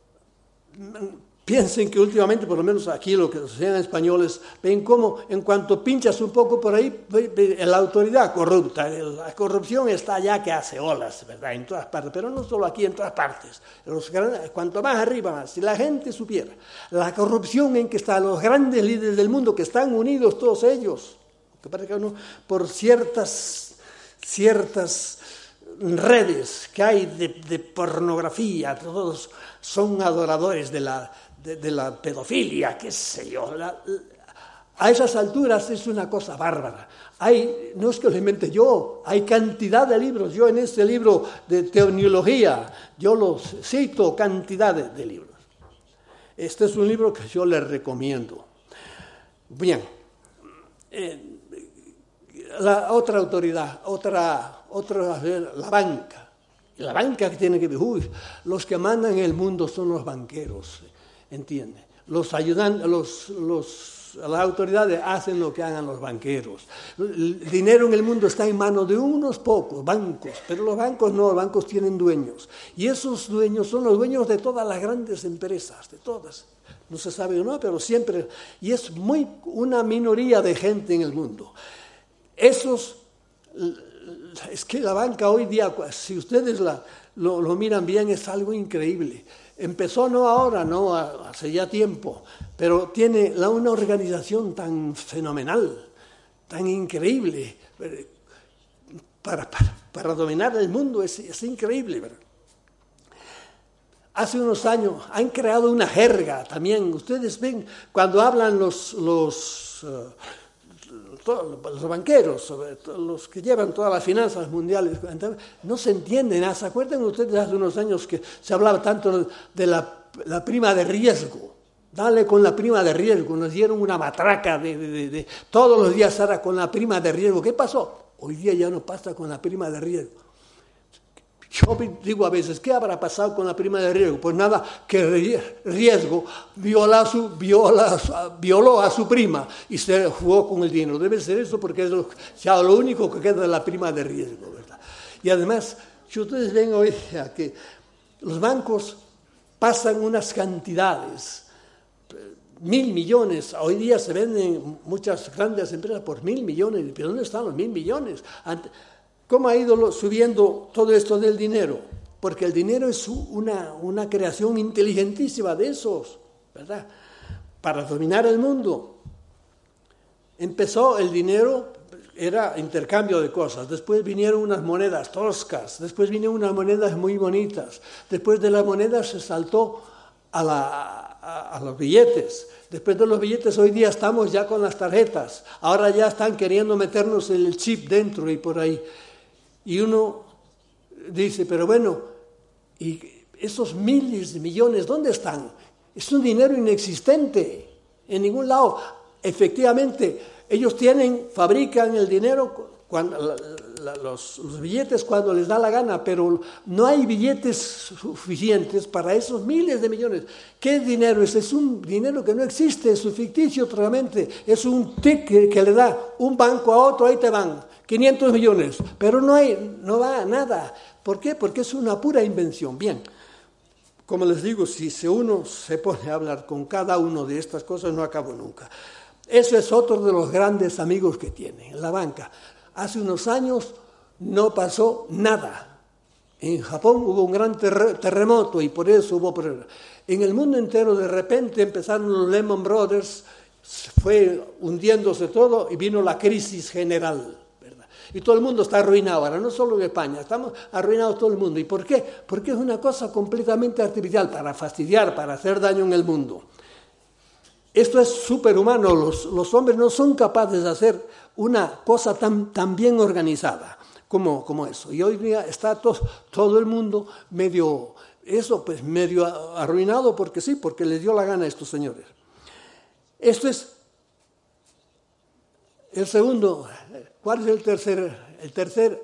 piensen que últimamente, por lo menos aquí lo que sean españoles, ven cómo en cuanto pinchas un poco por ahí, la autoridad corrupta, la corrupción está allá que hace olas, ¿verdad? En todas partes, pero no solo aquí, en todas partes. Los, cuanto más arriba más, si la gente supiera la corrupción en que están los grandes líderes del mundo, que están unidos todos ellos, que parece que uno, por ciertas, ciertas redes que hay de, de pornografía, todos son adoradores de la De, de la pedofilia, qué sé yo. La, la, a esas alturas es una cosa bárbara. Hay, no es que lo invente yo, hay cantidad de libros. Yo en este libro de teología, yo los cito cantidad de, de libros. Este es un libro que yo les recomiendo. Bien, eh, la otra autoridad, otra, otra, la banca. La banca que tiene que ver, uy, los que mandan en el mundo son los banqueros. ¿Entiende? Los ayudantes, los, los, las autoridades hacen lo que hagan los banqueros. El dinero en el mundo está en manos de unos pocos bancos, pero los bancos no, los bancos tienen dueños. Y esos dueños son los dueños de todas las grandes empresas, de todas. No se sabe o no, pero siempre. Y es muy una minoría de gente en el mundo. Esos, es que la banca hoy día, si ustedes la, lo, lo miran bien, es algo increíble. Empezó no ahora, no hace ya tiempo, pero tiene la, una organización tan fenomenal, tan increíble. Para, para, para dominar el mundo es, es increíble, ¿verdad? hace unos años han creado una jerga también. Ustedes ven cuando hablan los, los, uh, los banqueros, sobre todo los que llevan todas las finanzas mundiales, no se entienden. ¿Se acuerdan ustedes hace unos años que se hablaba tanto de la, la prima de riesgo? Dale con la prima de riesgo, nos dieron una matraca de, de, de, de todos los días era con la prima de riesgo. ¿Qué pasó? Hoy día ya no pasa con la prima de riesgo. Yo digo a veces, ¿qué habrá pasado con la prima de riesgo? Pues nada, que riesgo viola su, viola, violó a su prima y se jugó con el dinero. Debe ser eso porque es lo, ya lo único que queda de la prima de riesgo, ¿verdad? Y además, si ustedes ven hoy que los bancos pasan unas cantidades, mil millones, hoy día se venden muchas grandes empresas por mil millones, ¿pero dónde están los mil millones? Antes, ¿cómo ha ido subiendo todo esto del dinero? Porque el dinero es una, una creación inteligentísima de esos, ¿verdad? Para dominar el mundo. Empezó el dinero, era intercambio de cosas, después vinieron unas monedas toscas, después vinieron unas monedas muy bonitas, después de las monedas se saltó a, la, a, a los billetes, después de los billetes hoy día estamos ya con las tarjetas, ahora ya están queriendo meternos el chip dentro y por ahí. Y uno dice, pero bueno, ¿y esos miles de millones dónde están? Es un dinero inexistente en ningún lado. Efectivamente, ellos tienen, fabrican el dinero, cuando, la, la, los, los billetes cuando les da la gana, pero no hay billetes suficientes para esos miles de millones. ¿Qué dinero es? Es un dinero que no existe, es ficticio totalmente. Es un tic que, que le da un banco a otro, ahí te van. quinientos millones, pero no hay, no va a nada. ¿Por qué? Porque es una pura invención. Bien, como les digo, si uno se pone a hablar con cada uno de estas cosas, no acabo nunca. Eso es otro de los grandes amigos que tiene, la banca. Hace unos años no pasó nada. En Japón hubo un gran ter- terremoto y por eso hubo problemas. En el mundo entero de repente empezaron los Lehman Brothers, fue hundiéndose todo y vino la crisis general. Y todo el mundo está arruinado ahora, no solo en España, estamos arruinados todo el mundo. ¿Y por qué? Porque es una cosa completamente artificial, para fastidiar, para hacer daño en el mundo. Esto es superhumano, los, los hombres no son capaces de hacer una cosa tan, tan bien organizada como, como eso. Y hoy día está to, todo el mundo medio, eso pues medio arruinado porque sí, porque les dio la gana a estos señores. Esto es el segundo. ¿Cuál es el tercer? El tercer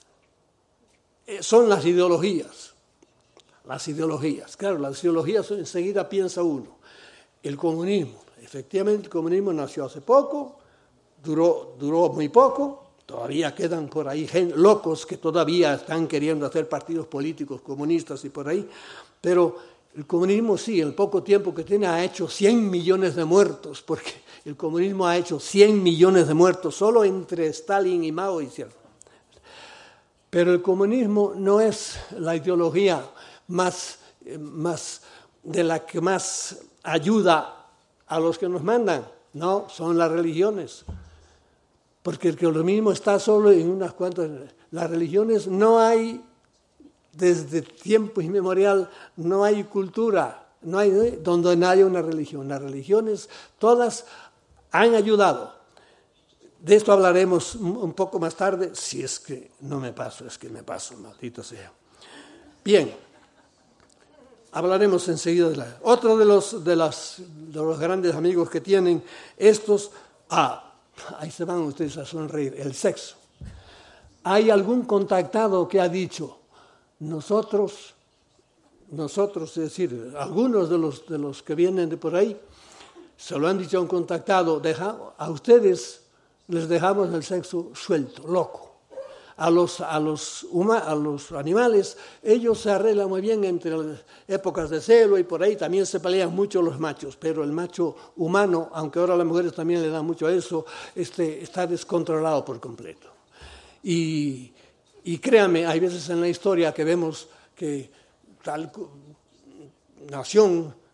son las ideologías. Las ideologías. Claro, las ideologías enseguida piensa uno. El comunismo. Efectivamente, el comunismo nació hace poco, duró, duró muy poco. Todavía quedan por ahí gente, locos que todavía están queriendo hacer partidos políticos comunistas y por ahí. Pero el comunismo sí, en el poco tiempo que tiene ha hecho cien millones de muertos, porque el comunismo ha hecho cien millones de muertos solo entre Stalin y Mao hicieron. Pero el comunismo no es la ideología más, más de la que más ayuda a los que nos mandan. No, son las religiones. Porque el comunismo está solo en unas cuantas. Las religiones no hay, desde tiempo inmemorial, no hay cultura, no hay ¿eh? donde no haya una religión. Las religiones todas han ayudado. De esto hablaremos un poco más tarde, si es que no me paso, es que me paso, maldito sea. Bien, hablaremos enseguida de la... Otro de los, de, las, de los grandes amigos que tienen estos, ah, ahí se van ustedes a sonreír, el sexo. ¿Hay algún contactado que ha dicho, nosotros, nosotros, es decir, algunos de los, de los que vienen de por ahí, se lo han dicho a un contactado, deja, a ustedes les dejamos el sexo suelto, loco. A los, a, los huma, a los animales, ellos se arreglan muy bien entre las épocas de celo y por ahí también se pelean mucho los machos, pero el macho humano, aunque ahora a las mujeres también le dan mucho a eso, este, está descontrolado por completo. Y, y créanme, hay veces en la historia que vemos que tal nación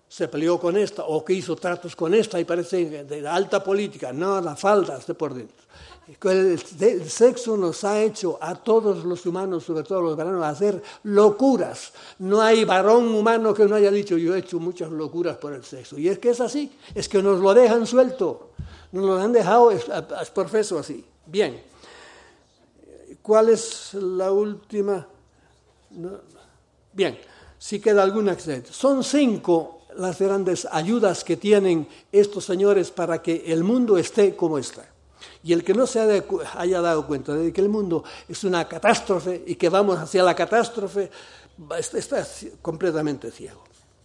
se peleó con esta o que hizo tratos con esta y parece de alta política. No, la falda está por dentro. El, el sexo nos ha hecho a todos los humanos, sobre todo los varones, hacer locuras. No hay varón humano que no haya dicho yo he hecho muchas locuras por el sexo. Y es que es así, es que nos lo dejan suelto, nos lo han dejado es, es profeso así. Bien, ¿cuál es la última? No. Bien, si queda alguna excelente. Son cinco las grandes ayudas que tienen estos señores para que el mundo esté como está. Y el que no se haya dado cuenta de que el mundo es una catástrofe y que vamos hacia la catástrofe, está completamente ciego.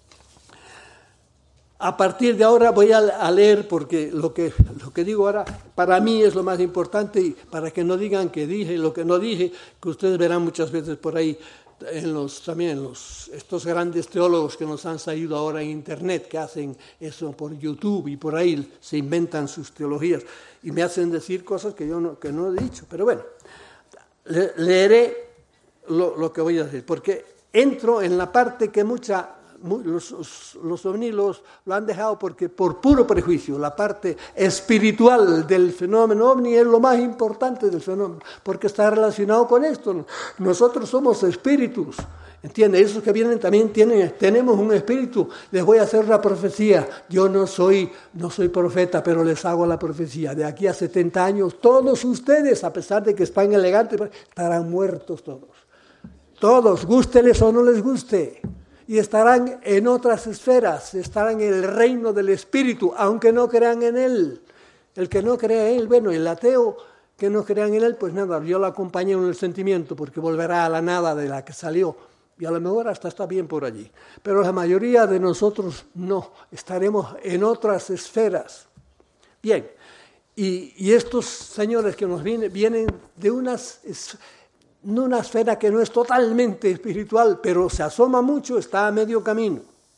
A partir de ahora voy a leer, porque lo que, lo que digo ahora para mí es lo más importante, y para que no digan que dije lo que no dije, que ustedes verán muchas veces por ahí, en los, también los, estos grandes teólogos que nos han salido ahora en Internet, que hacen eso por YouTube y por ahí se inventan sus teologías y me hacen decir cosas que yo no, que no he dicho. Pero bueno, le, leeré lo, lo que voy a decir, porque entro en la parte que mucha, los, los, los ovnilos lo han dejado porque por puro prejuicio, la parte espiritual del fenómeno ovni es lo más importante del fenómeno, porque está relacionado con esto. Nosotros somos espíritus, ¿entiendes? Esos que vienen también tienen, tenemos un espíritu. Les voy a hacer una profecía. Yo no soy, no soy profeta, pero les hago la profecía. De aquí a setenta años, todos ustedes, a pesar de que están elegantes, estarán muertos todos. Todos, gústeles o no les guste. Y estarán en otras esferas, estarán en el reino del Espíritu, aunque no crean en Él. El que no crea en Él, bueno, el ateo que no crea en Él, pues nada, yo lo acompaño en el sentimiento, porque volverá a la nada de la que salió, y a lo mejor hasta está bien por allí. Pero la mayoría de nosotros no, estaremos en otras esferas. Bien, y, y estos señores que nos vienen, vienen de unas no una esfera que no es totalmente espiritual, pero se asoma mucho, está a medio camino.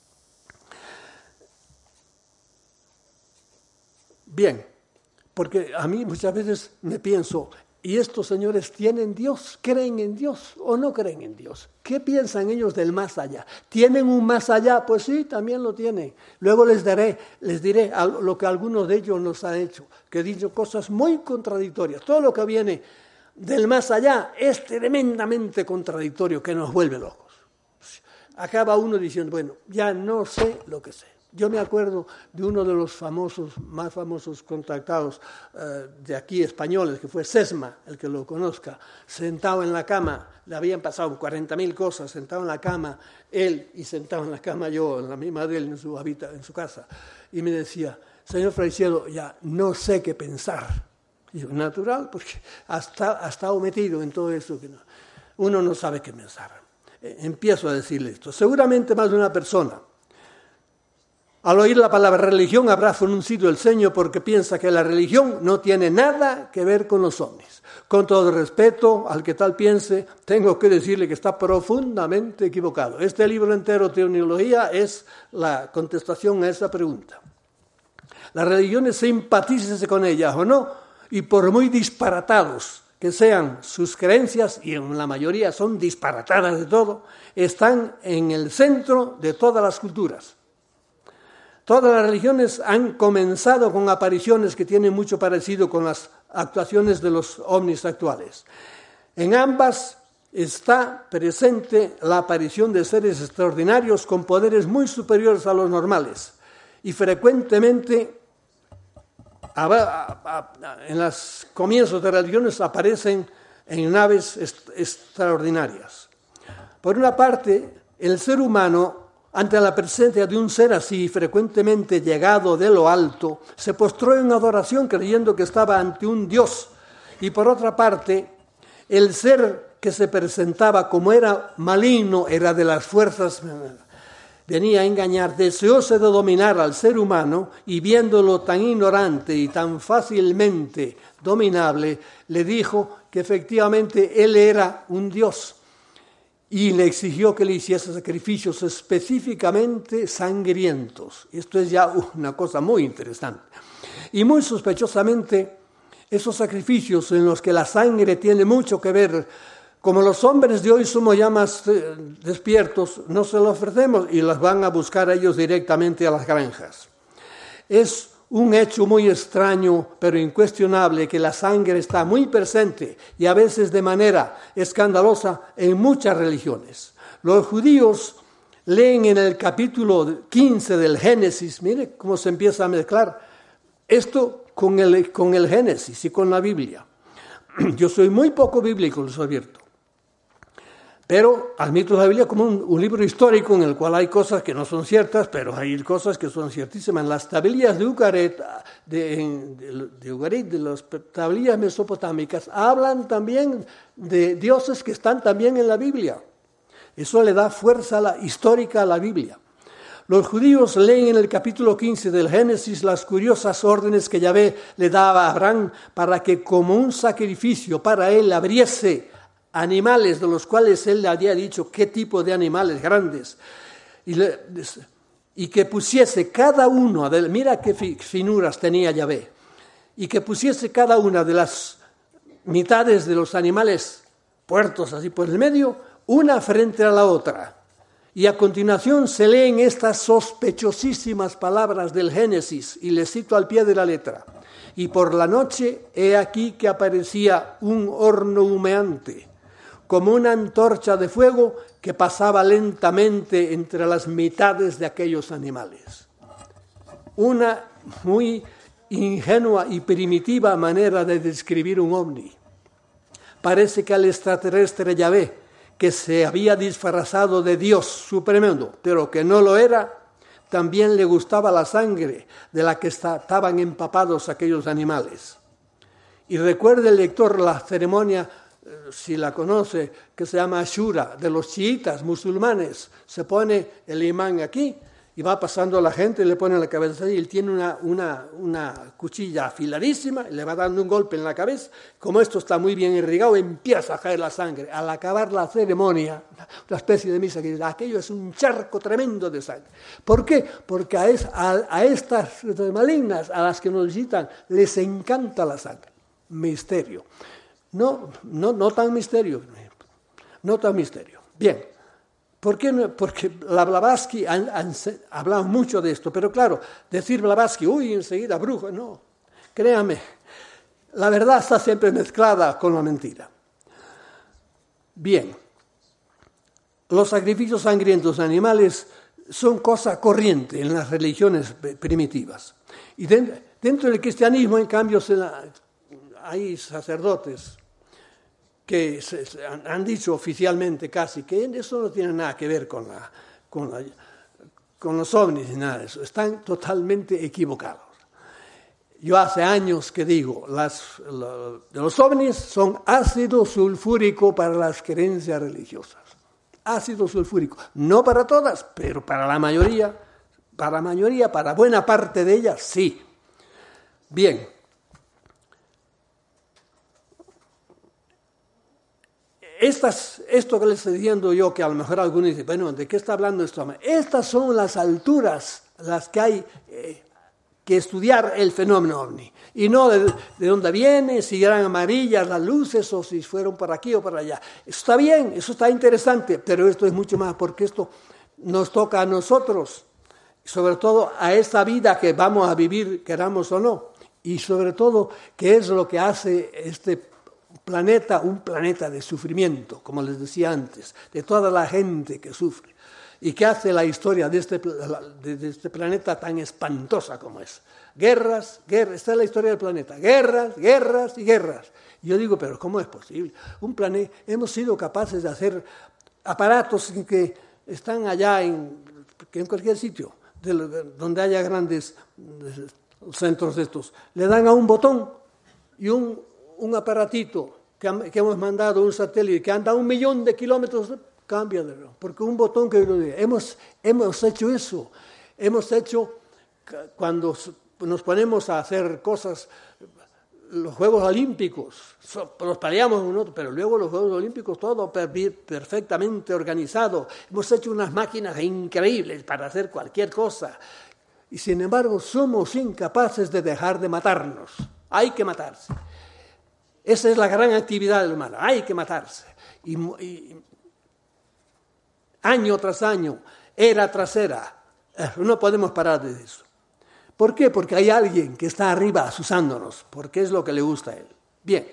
Bien, porque a mí muchas veces me pienso, ¿y estos señores tienen Dios? ¿Creen en Dios o no creen en Dios? ¿Qué piensan ellos del más allá? ¿Tienen un más allá? Pues sí, también lo tienen. Luego les daré, les diré lo que algunos de ellos nos han hecho, que he dicho cosas muy contradictorias. Todo lo que viene del más allá es tremendamente contradictorio, que nos vuelve locos. Acaba uno diciendo, bueno, ya no sé lo que sé. Yo me acuerdo de uno de los famosos, más famosos contactados eh, de aquí españoles, que fue Sesma, el que lo conozca, sentado en la cama, le habían pasado cuarenta mil cosas, sentado en la cama, él y sentado en la cama yo, en la misma de él, en su, habita, en su casa, y me decía, señor Fray Cielo, ya no sé qué pensar. Y yo, natural, porque ha estado metido en todo eso que no, uno no sabe qué pensar. Eh, empiezo a decirle esto. Seguramente más de una persona, al oír la palabra religión, habrá fruncido el ceño porque piensa que la religión no tiene nada que ver con los ovnis. Con todo respeto al que tal piense, tengo que decirle que está profundamente equivocado. Este libro entero, Teología, es la contestación a esa pregunta. Las religiones, simpatícese con ellas o no, y por muy disparatados que sean sus creencias, y en la mayoría son disparatadas de todo, están en el centro de todas las culturas. Todas las religiones han comenzado con apariciones que tienen mucho parecido con las actuaciones de los ovnis actuales. En ambas está presente la aparición de seres extraordinarios con poderes muy superiores a los normales, y frecuentemente en los comienzos de religiones aparecen en naves est- extraordinarias. Por una parte, el ser humano, ante la presencia de un ser así, frecuentemente llegado de lo alto, se postró en adoración creyendo que estaba ante un Dios. Y por otra parte, el ser que se presentaba como era maligno, era de las fuerzas, venía a engañar, deseoso de dominar al ser humano y viéndolo tan ignorante y tan fácilmente dominable, le dijo que efectivamente él era un Dios y le exigió que le hiciese sacrificios específicamente sangrientos. Esto es ya una cosa muy interesante. Y muy sospechosamente, esos sacrificios en los que la sangre tiene mucho que ver Como los hombres de hoy somos ya más eh, despiertos, no se lo ofrecemos y las van a buscar ellos directamente a las granjas. Es un hecho muy extraño, pero incuestionable, que la sangre está muy presente y a veces de manera escandalosa en muchas religiones. Los judíos leen en el capítulo quince del Génesis, mire cómo se empieza a mezclar esto con el, con el Génesis y con la Biblia. Yo soy muy poco bíblico, les advierto. Pero admito la Biblia como un, un libro histórico en el cual hay cosas que no son ciertas, pero hay cosas que son ciertísimas. Las tablillas de Ugarit, de, de, de, Ugarit, de las tablillas mesopotámicas, hablan también de dioses que están también en la Biblia. Eso le da fuerza a la, histórica a la Biblia. Los judíos leen en el capítulo quince del Génesis las curiosas órdenes que Yahvé le daba a Abraham para que como un sacrificio para él abriese animales de los cuales él le había dicho qué tipo de animales grandes, y, le, y que pusiese cada uno, de, mira qué finuras tenía Yahvé, y que pusiese cada una de las mitades de los animales puertos así por el medio, una frente a la otra. Y a continuación se leen estas sospechosísimas palabras del Génesis, y les cito al pie de la letra. Y por la noche he aquí que aparecía un horno humeante, como una antorcha de fuego que pasaba lentamente entre las mitades de aquellos animales. Una muy ingenua y primitiva manera de describir un ovni. Parece que al extraterrestre Yahvé, que se había disfrazado de Dios supremo, pero que no lo era, también le gustaba la sangre de la que estaban empapados aquellos animales. Y recuerde el lector la ceremonia, si la conoce, que se llama Ashura, de los chiitas musulmanes. Se pone el imán aquí y va pasando la gente y le pone la cabeza y él tiene una, una, una cuchilla afiladísima y le va dando un golpe en la cabeza. Como esto está muy bien irrigado, empieza a caer la sangre. Al acabar la ceremonia, una especie de misa que dice, aquello es un charco tremendo de sangre. ¿Por qué? Porque a, es, a, a estas malignas, a las que nos visitan, les encanta la sangre. Misterio. No, no, no tan misterio, no tan misterio. Bien, ¿por qué no? Porque la Blavatsky ha, ha, ha hablado mucho de esto, pero claro, decir Blavatsky, uy, enseguida brujo, no, créame, la verdad está siempre mezclada con la mentira. Bien, los sacrificios sangrientos de animales son cosa corriente en las religiones primitivas. Y dentro, dentro del cristianismo, en cambio, se la, hay sacerdotes que se, se han, han dicho oficialmente casi que eso no tiene nada que ver con, la, con, la, con los ovnis ni nada de eso. Están totalmente equivocados. Yo hace años que digo, las, lo, los ovnis son ácido sulfúrico para las creencias religiosas. Ácido sulfúrico. No para todas, pero para la mayoría, para la mayoría, para buena parte de ellas, sí. Bien. Estas, esto que les estoy diciendo yo, que a lo mejor algunos dicen, bueno, ¿de qué está hablando esto? Estas son las alturas las que hay eh, que estudiar el fenómeno ovni. Y no de, de dónde viene, si eran amarillas las luces o si fueron por aquí o por allá. Eso está bien, eso está interesante, pero esto es mucho más porque esto nos toca a nosotros, sobre todo a esta vida que vamos a vivir, queramos o no. Y sobre todo, ¿qué es lo que hace este planeta, un planeta de sufrimiento, como les decía antes, de toda la gente que sufre? ¿Y qué hace la historia de este, de este planeta tan espantosa como es? Guerras, guerras, esta es la historia del planeta, guerras, guerras y guerras. Y yo digo, pero ¿cómo es posible? Un planeta, hemos sido capaces de hacer aparatos que están allá en, en cualquier sitio, de, donde haya grandes centros de estos. Le dan a un botón y un, un aparatito que, que hemos mandado, un satélite, que anda a un millón de kilómetros, cambia de reloj. Porque un botón que lo diga. Hemos, hemos hecho eso. Hemos hecho, cuando nos ponemos a hacer cosas, los Juegos Olímpicos, nos peleamos uno otro, pero luego los Juegos Olímpicos todo perfectamente organizado. Hemos hecho unas máquinas increíbles para hacer cualquier cosa. Y sin embargo somos incapaces de dejar de matarnos. Hay que matarse. Esa es la gran actividad del humano, hay que matarse. y, y año tras año, era tras era. No podemos parar de eso. ¿Por qué? Porque hay alguien que está arriba asusándonos, porque es lo que le gusta a él. Bien,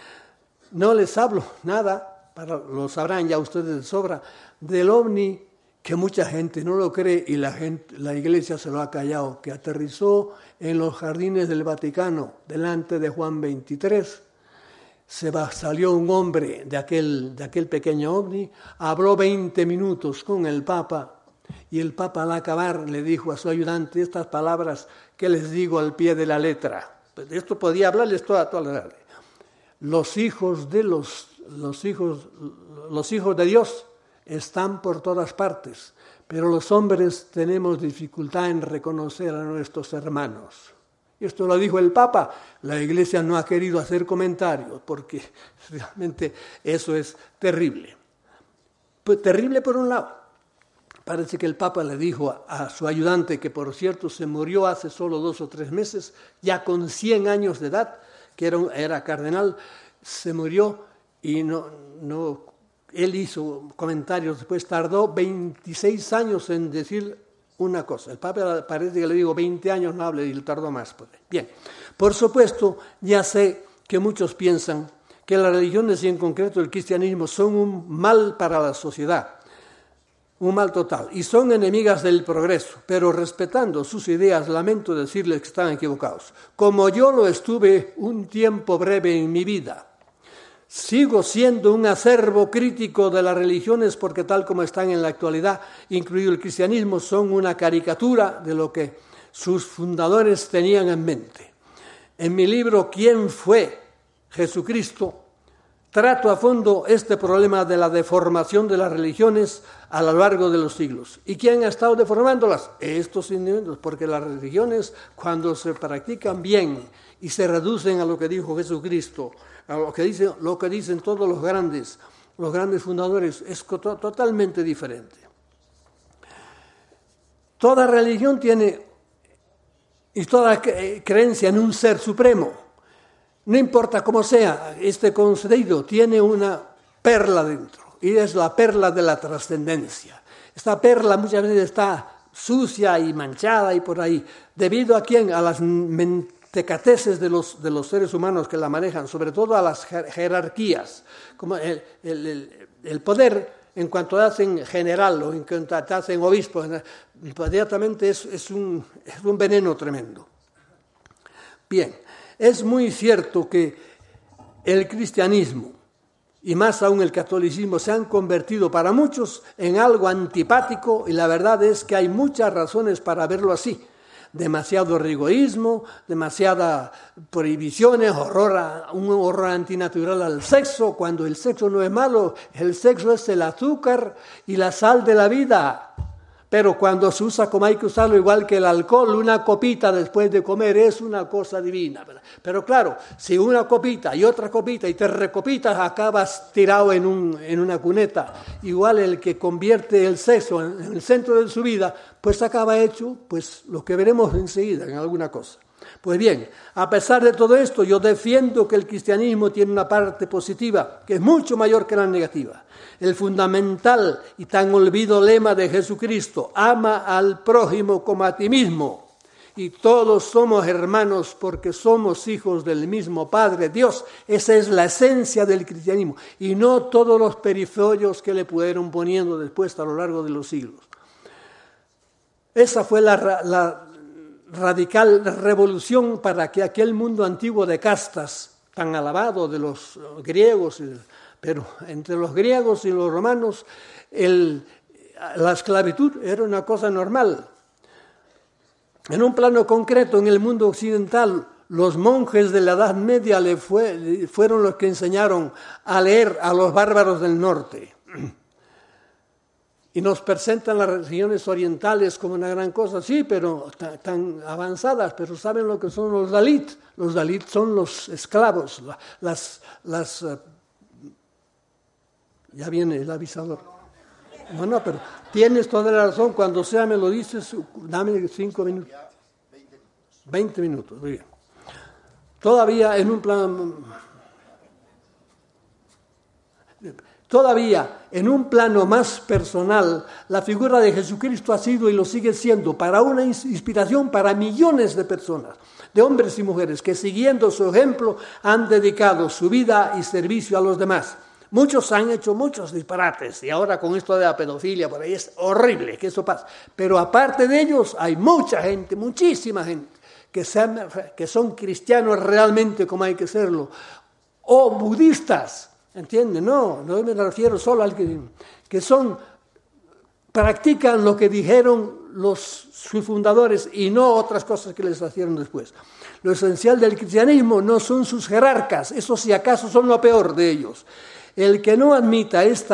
no les hablo nada, para, lo sabrán ya ustedes de sobra, del ovni, que mucha gente no lo cree y la, gente, la Iglesia se lo ha callado, que aterrizó en los jardines del Vaticano, delante de Juan veintitrés. Se va, salió un hombre de aquel, de aquel pequeño ovni, habló veinte minutos con el Papa, y el Papa al acabar le dijo a su ayudante estas palabras que les digo al pie de la letra. Pues esto podía hablarles toda, toda la tarde. Los hijos de los, los hijos, los hijos de Dios están por todas partes, pero los hombres tenemos dificultad en reconocer a nuestros hermanos. Esto lo dijo el Papa. La Iglesia no ha querido hacer comentarios porque realmente eso es terrible. Pues terrible por un lado. Parece que el Papa le dijo a, a su ayudante, que por cierto se murió hace solo dos o tres meses, ya con cien años de edad, que era, era cardenal, se murió y no, no, él hizo comentarios, después tardó veintiséis años en decir una cosa. El Papa parece que le digo veinte años, no hable, y le tardó más. Bien, por supuesto, ya sé que muchos piensan que las religiones y en concreto el cristianismo son un mal para la sociedad, un mal total, y son enemigas del progreso, pero respetando sus ideas, lamento decirles que están equivocados. Como yo lo estuve un tiempo breve en mi vida, sigo siendo un acervo crítico de las religiones porque tal como están en la actualidad, incluido el cristianismo, son una caricatura de lo que sus fundadores tenían en mente. En mi libro ¿Quién fue Jesucristo?, trato a fondo este problema de la deformación de las religiones a lo largo de los siglos. ¿Y quién ha estado deformándolas? Estos individuos, porque las religiones, cuando se practican bien y se reducen a lo que dijo Jesucristo, a lo que dicen, lo que dicen todos los grandes, los grandes fundadores, es to- totalmente diferente. Toda religión tiene, y toda creencia en un ser supremo, no importa cómo sea, este concedido tiene una perla dentro, y es la perla de la trascendencia. Esta perla muchas veces está sucia y manchada y por ahí, debido a quién, a las mentecateces de los, de los seres humanos que la manejan, sobre todo a las jerarquías, como el, el, el, el poder. En cuanto te hacen general o en cuanto te hacen obispo, inmediatamente es, es, un, es un veneno tremendo. Bien. Es muy cierto que el cristianismo, y más aún el catolicismo, se han convertido para muchos en algo antipático, y la verdad es que hay muchas razones para verlo así. Demasiado rigorismo, demasiadas prohibiciones, horror, un horror antinatural al sexo, cuando el sexo no es malo, el sexo es el azúcar y la sal de la vida. Pero cuando se usa como hay que usarlo, igual que el alcohol, una copita después de comer es una cosa divina. Pero claro, si una copita y otra copita y te recopitas, acabas tirado en, un, en una cuneta. Igual el que convierte el sexo en el centro de su vida, pues acaba hecho pues lo que veremos enseguida en alguna cosa. Pues bien, a pesar de todo esto, yo defiendo que el cristianismo tiene una parte positiva que es mucho mayor que la negativa. El fundamental y tan olvidado lema de Jesucristo, ama al prójimo como a ti mismo. Y todos somos hermanos porque somos hijos del mismo Padre, Dios. Esa es la esencia del cristianismo y no todos los periferios que le fueron poniendo después a lo largo de los siglos. Esa fue la, la radical revolución para que aquel mundo antiguo de castas, tan alabado de los griegos, pero entre los griegos y los romanos el, la esclavitud era una cosa normal. En un plano concreto, en el mundo occidental, los monjes de la Edad Media le fue, fueron los que enseñaron a leer a los bárbaros del norte. Y nos presentan las religiones orientales como una gran cosa, sí, pero tan, tan avanzadas, pero ¿saben lo que son los Dalit? Los Dalit son los esclavos, las... las uh, ya viene el avisador. No, no, pero tienes toda la razón, cuando sea me lo dices, dame cinco minutos. Veinte minutos, muy bien. Todavía en un plan... Todavía, en un plano más personal, la figura de Jesucristo ha sido y lo sigue siendo para una inspiración para millones de personas, de hombres y mujeres que siguiendo su ejemplo han dedicado su vida y servicio a los demás. Muchos han hecho muchos disparates y ahora con esto de la pedofilia por ahí es horrible que eso pase. Pero aparte de ellos hay mucha gente, muchísima gente que, sean, que son cristianos realmente como hay que serlo, o budistas. ¿Entienden? No, no me refiero solo al que, que son, practican lo que dijeron los, sus fundadores y no otras cosas que les hicieron después. Lo esencial del cristianismo no son sus jerarcas, esos si acaso son lo peor de ellos. El que no admita esta,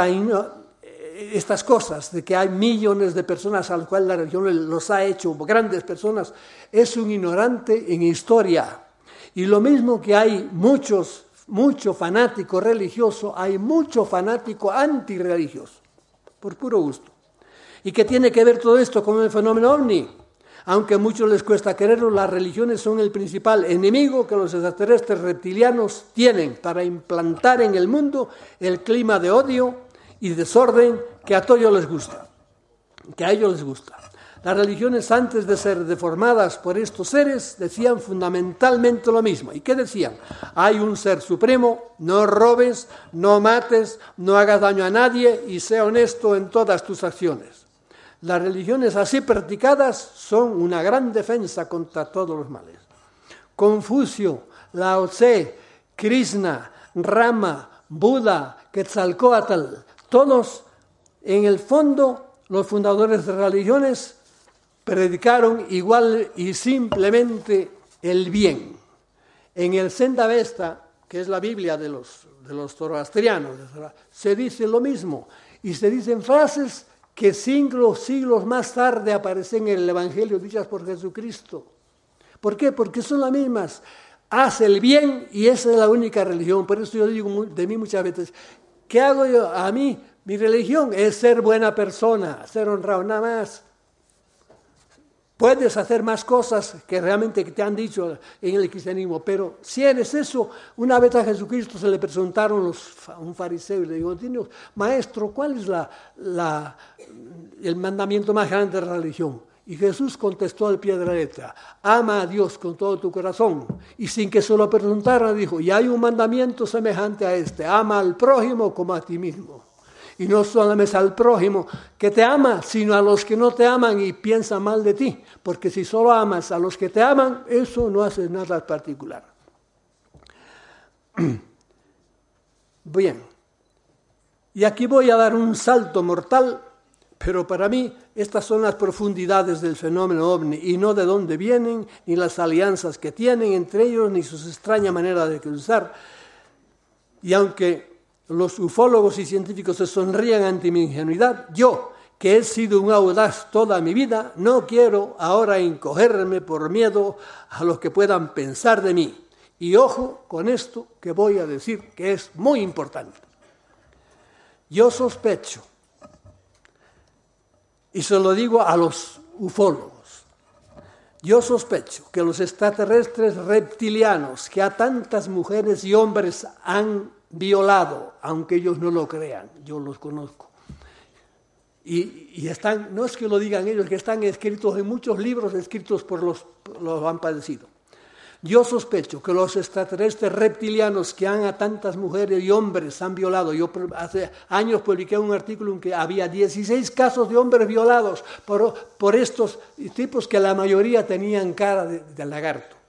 estas cosas, de que hay millones de personas a las cuales la religión los ha hecho grandes personas, es un ignorante en historia. Y lo mismo que hay muchos mucho fanático religioso, hay mucho fanático antirreligioso, por puro gusto. ¿Y qué tiene que ver todo esto con el fenómeno ovni? Aunque a muchos les cuesta creerlo, las religiones son el principal enemigo que los extraterrestres reptilianos tienen para implantar en el mundo el clima de odio y desorden que a todos les gusta, que a ellos les gusta. Las religiones, antes de ser deformadas por estos seres, decían fundamentalmente lo mismo. ¿Y qué decían? Hay un ser supremo, no robes, no mates, no hagas daño a nadie y sea honesto en todas tus acciones. Las religiones así practicadas son una gran defensa contra todos los males. Confucio, Lao Tse, Krishna, Rama, Buda, Quetzalcóatl, todos en el fondo los fundadores de religiones predicaron igual y simplemente el bien. En el Zend-Avesta, que es la Biblia de los, de los zoroastrianos, se dice lo mismo y se dicen frases que siglos, siglos más tarde aparecen en el Evangelio dichas por Jesucristo. ¿Por qué? Porque son las mismas. Haz el bien y esa es la única religión. Por eso yo digo de mí muchas veces, ¿qué hago yo? A mí, mi religión es ser buena persona, ser honrado, nada más. Puedes hacer más cosas que realmente te han dicho en el cristianismo, pero si eres eso, una vez a Jesucristo se le presentaron los, un fariseo y le dijo, maestro, ¿cuál es la, la, el mandamiento más grande de la religión? Y Jesús contestó al pie de la letra, ama a Dios con todo tu corazón. Y sin que se lo preguntara dijo, y hay un mandamiento semejante a este, ama al prójimo como a ti mismo. Y no solamente al prójimo que te ama, sino a los que no te aman y piensan mal de ti. Porque si solo amas a los que te aman, eso no hace nada particular. Bien. Y aquí voy a dar un salto mortal, pero para mí estas son las profundidades del fenómeno ovni y no de dónde vienen, ni las alianzas que tienen entre ellos, ni su extraña manera de cruzar. Y aunque los ufólogos y científicos se sonrían ante mi ingenuidad, yo, que he sido un audaz toda mi vida, no quiero ahora encogerme por miedo a lo que puedan pensar de mí. Y ojo con esto que voy a decir, que es muy importante. Yo sospecho, y se lo digo a los ufólogos, yo sospecho que los extraterrestres reptilianos que a tantas mujeres y hombres han violado, aunque ellos no lo crean, yo los conozco. Y, y están, no es que lo digan ellos, que están escritos en muchos libros escritos por los que los han padecido. Yo sospecho que los extraterrestres reptilianos que han a tantas mujeres y hombres han violado, yo hace años publiqué un artículo en que había dieciséis casos de hombres violados por, por estos tipos que la mayoría tenían cara de, de lagarto.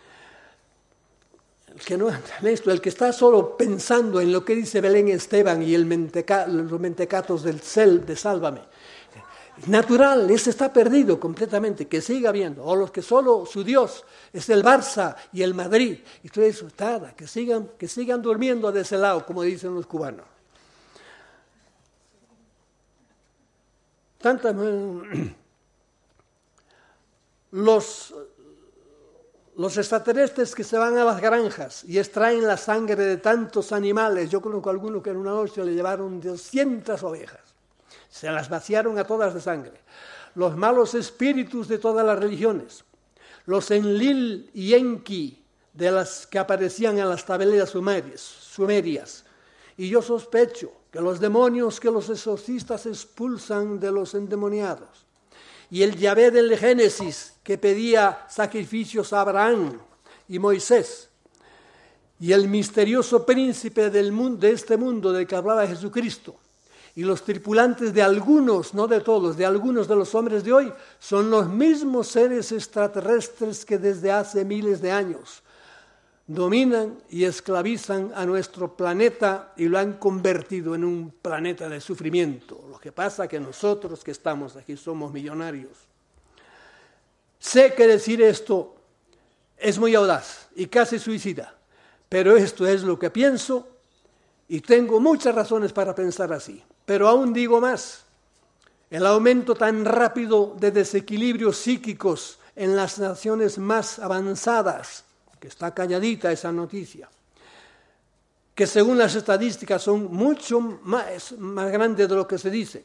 El que no entra en esto, el que está solo pensando en lo que dice Belén Esteban y el menteca, los mentecatos del cel de Sálvame, natural, ese está perdido completamente, que siga viendo, o los que solo su Dios es el Barça y el Madrid, y todo eso, nada, que sigan, que sigan durmiendo de ese lado, como dicen los cubanos. Tantas, los Los extraterrestres que se van a las granjas y extraen la sangre de tantos animales, yo conozco a alguno que en una noche le llevaron doscientas ovejas, se las vaciaron a todas de sangre. Los malos espíritus de todas las religiones, los Enlil y Enki de las que aparecían en las tableras sumerias, sumerias. Y yo sospecho que los demonios que los exorcistas expulsan de los endemoniados, y el Yahvé del Génesis que pedía sacrificios a Abraham y Moisés, y el misterioso príncipe del mundo, de este mundo del que hablaba Jesucristo, y los tripulantes de algunos, no de todos, de algunos de los hombres de hoy, son los mismos seres extraterrestres que desde hace miles de años dominan y esclavizan a nuestro planeta y lo han convertido en un planeta de sufrimiento. Lo que pasa es que nosotros que estamos aquí somos millonarios. Sé que decir esto es muy audaz y casi suicida, pero esto es lo que pienso y tengo muchas razones para pensar así. Pero aún digo más, el aumento tan rápido de desequilibrios psíquicos en las naciones más avanzadas, que está calladita esa noticia, que según las estadísticas son mucho más, más grandes de lo que se dice.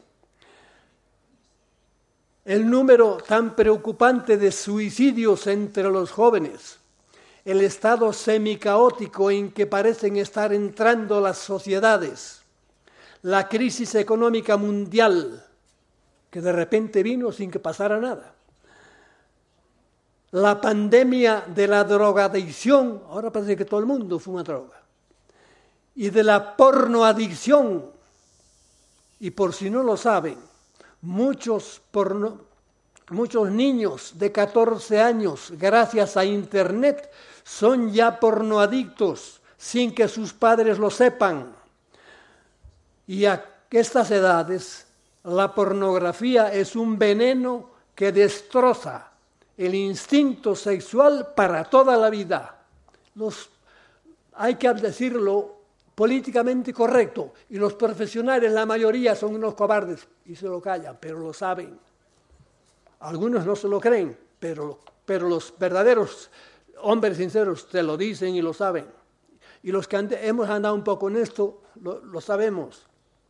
El número tan preocupante de suicidios entre los jóvenes, el estado semicaótico en que parecen estar entrando las sociedades, la crisis económica mundial, que de repente vino sin que pasara nada. La pandemia de la drogadicción, ahora parece que todo el mundo fuma droga, y de la pornoadicción, y por si no lo saben, muchos, porno, muchos niños de catorce años, gracias a Internet, son ya pornoadictos sin que sus padres lo sepan. Y a estas edades, la pornografía es un veneno que destroza el instinto sexual para toda la vida. Los, hay que decirlo políticamente correcto, y los profesionales, la mayoría, son unos cobardes y se lo callan, pero lo saben. Algunos no se lo creen, pero, pero los verdaderos hombres sinceros te lo dicen y lo saben. Y los que ande, hemos andado un poco en esto, lo, lo sabemos.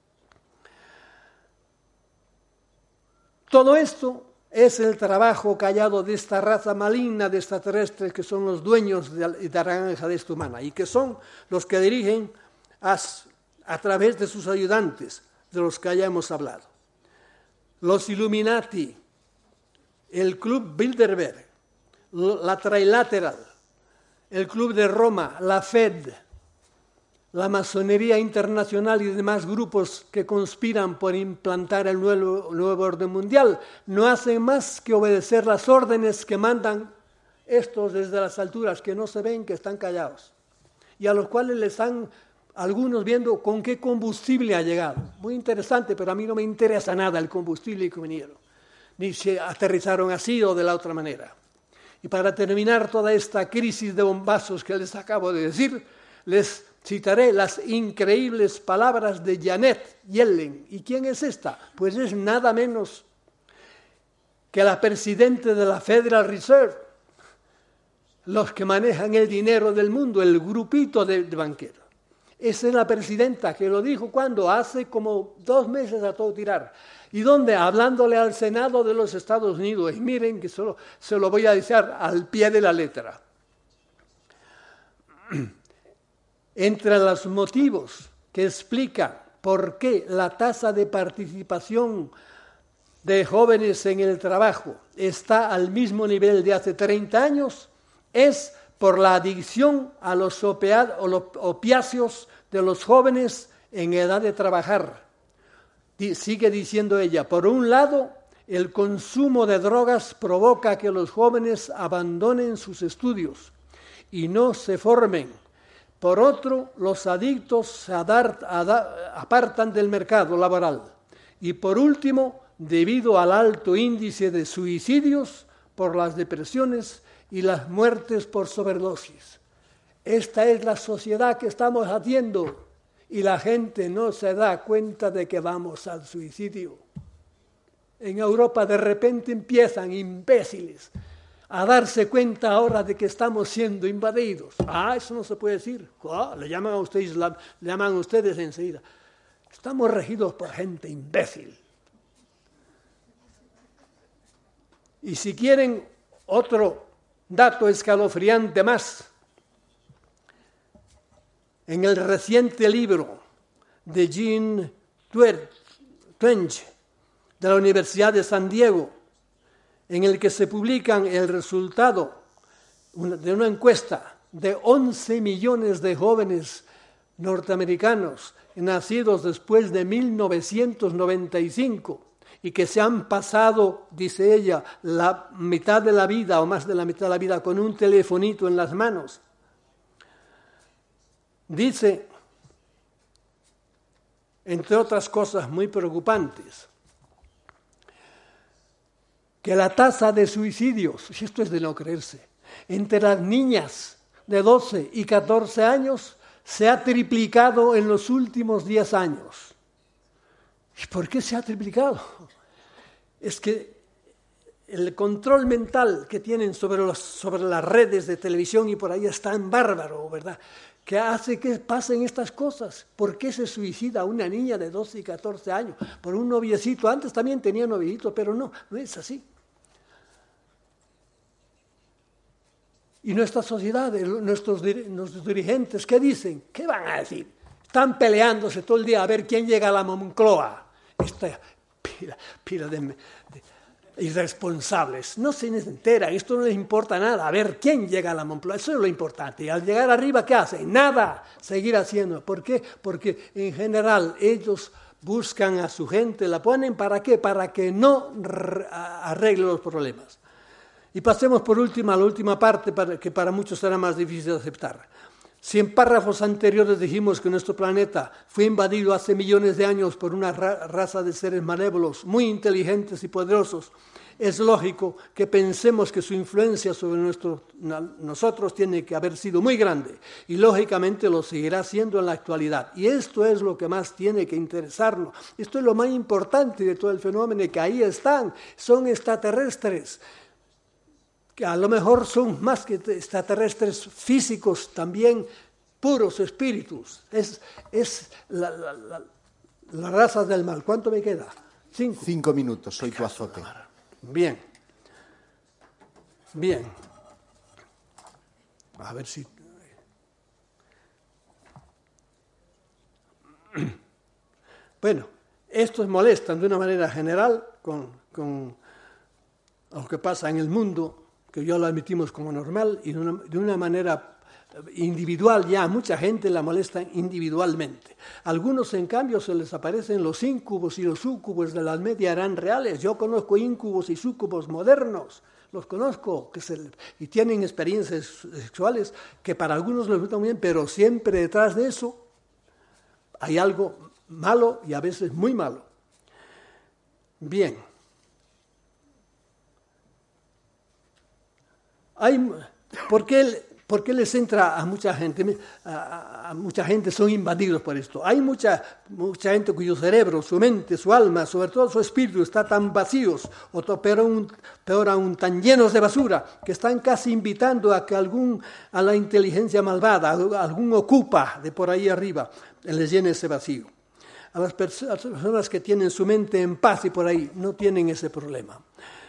Todo esto es el trabajo callado de esta raza maligna de extraterrestres que son los dueños de la granja de esta humana y que son los que dirigen a, a través de sus ayudantes, de los que ya hemos hablado. Los Illuminati, el Club Bilderberg, la Trilateral, el Club de Roma, la Fed, la masonería internacional y demás grupos que conspiran por implantar el nuevo, nuevo orden mundial, no hacen más que obedecer las órdenes que mandan estos desde las alturas, que no se ven, que están callados, y a los cuales les están algunos viendo con qué combustible ha llegado. Muy interesante, pero a mí no me interesa nada el combustible que vinieron, ni si aterrizaron así o de la otra manera. Y para terminar toda esta crisis de bombazos que les acabo de decir, les citaré las increíbles palabras de Janet Yellen. ¿Y quién es esta? Pues es nada menos que la presidenta de la Federal Reserve, los que manejan el dinero del mundo, el grupito de, de banqueros. Esa es la presidenta que lo dijo cuando hace como dos meses a todo tirar. ¿Y dónde? Hablándole al Senado de los Estados Unidos. Y miren que solo, se lo voy a decir al pie de la letra. Entre los motivos que explican por qué la tasa de participación de jóvenes en el trabajo está al mismo nivel de hace treinta años, es por la adicción a los opiáceos de los jóvenes en edad de trabajar. Sigue diciendo ella, por un lado, el consumo de drogas provoca que los jóvenes abandonen sus estudios y no se formen. Por otro, los adictos se apartan del mercado laboral. Y por último, debido al alto índice de suicidios por las depresiones y las muertes por sobredosis. Esta es la sociedad que estamos haciendo y la gente no se da cuenta de que vamos al suicidio. En Europa de repente empiezan imbéciles a darse cuenta ahora de que estamos siendo invadidos. Ah, eso no se puede decir. Ah, le llaman a ustedes, le llaman a ustedes enseguida. Estamos regidos por gente imbécil. Y si quieren otro dato escalofriante más, en el reciente libro de Jean Twenge, de la Universidad de San Diego, en el que se publican el resultado de una encuesta de once millones de jóvenes norteamericanos nacidos después de mil novecientos noventa y cinco y que se han pasado, dice ella, la mitad de la vida o más de la mitad de la vida con un telefonito en las manos. Dice, entre otras cosas muy preocupantes, que la tasa de suicidios, y esto es de no creerse, entre las niñas de doce y catorce años se ha triplicado en los últimos diez años. ¿Y por qué se ha triplicado? Es que el control mental que tienen sobre, los, sobre las redes de televisión y por ahí es tan bárbaro, ¿verdad?, que hace que pasen estas cosas. ¿Por qué se suicida una niña de doce y catorce años? Por un noviecito. Antes también tenía noviecito, pero no, no es así. Y nuestra sociedad, nuestros, nuestros dirigentes, ¿qué dicen? ¿Qué van a decir? Están peleándose todo el día a ver quién llega a la Moncloa. Esta pila, pila de, de irresponsables. No se enteran, esto no les importa nada. A ver quién llega a la Moncloa, eso es lo importante. Y al llegar arriba, ¿qué hacen? Nada, seguir haciendo. ¿Por qué? Porque en general ellos buscan a su gente, la ponen ¿para qué? Para que no arregle los problemas. Y pasemos por última a la última parte, para, que para muchos será más difícil de aceptar. Si en párrafos anteriores dijimos que nuestro planeta fue invadido hace millones de años por una ra- raza de seres malévolos, muy inteligentes y poderosos, es lógico que pensemos que su influencia sobre nuestro, nosotros tiene que haber sido muy grande y lógicamente lo seguirá siendo en la actualidad. Y esto es lo que más tiene que interesarnos. Esto es lo más importante de todo el fenómeno, que ahí están, son extraterrestres, que a lo mejor son más que extraterrestres físicos, también puros espíritus. Es, es la, la, la, la raza del mal. ¿Cuánto me queda? Cinco. Cinco minutos, soy tu azote. Bien. Bien. A ver si... Bueno, estos molestan de una manera general con, con lo que pasa en el mundo, que ya lo admitimos como normal, y de una, de una manera individual ya, mucha gente la molesta individualmente. Algunos, en cambio, se les aparecen los íncubos y los súcubos de la Edad Media, eran reales. Yo conozco íncubos y súcubos modernos, los conozco, que se, y tienen experiencias sexuales que para algunos les resultan muy bien, pero siempre detrás de eso hay algo malo y a veces muy malo. Bien. Hay, ¿por qué, ¿Por qué les entra a mucha gente? A, a mucha gente son invadidos por esto. Hay mucha, mucha gente cuyo cerebro, su mente, su alma, sobre todo su espíritu, está tan vacíos, o peor aún, peor aún, tan llenos de basura, que están casi invitando a que algún, a la inteligencia malvada, algún ocupa de por ahí arriba, les llene ese vacío. A las personas que tienen su mente en paz y por ahí no tienen ese problema.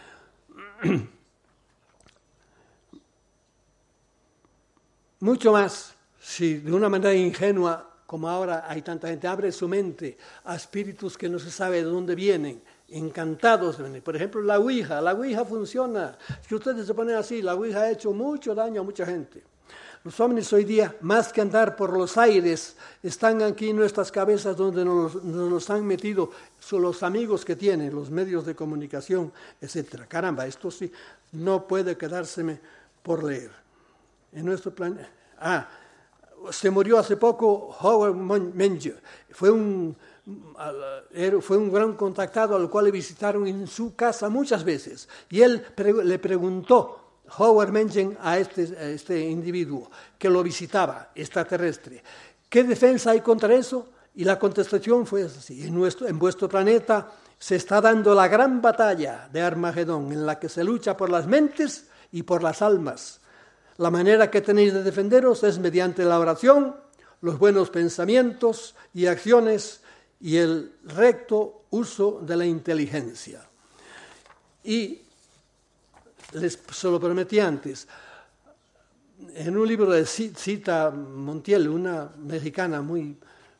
Mucho más, si de una manera ingenua, como ahora hay tanta gente, abre su mente a espíritus que no se sabe de dónde vienen, encantados de venir. Por ejemplo, la Ouija. La Ouija funciona. Si ustedes se ponen así, la Ouija ha hecho mucho daño a mucha gente. Los hombres hoy día, más que andar por los aires, están aquí en nuestras cabezas donde nos, nos los han metido son los amigos que tienen, los medios de comunicación, etcétera. Caramba, esto sí no puede quedárseme por leer. En nuestro plan... Ah, se murió hace poco Howard Menger. Fue un, fue un gran contactado al cual le visitaron en su casa muchas veces. Y él pre- le preguntó, Howard Menger, a este, a este individuo que lo visitaba, extraterrestre, ¿qué defensa hay contra eso? Y la contestación fue así: en, nuestro, en vuestro planeta se está dando la gran batalla de Armagedón, en la que se lucha por las mentes y por las almas. La manera que tenéis de defenderos es mediante la oración, los buenos pensamientos y acciones y el recto uso de la inteligencia. Y les se lo prometí antes, en un libro de Cita Montiel, una mexicana muy,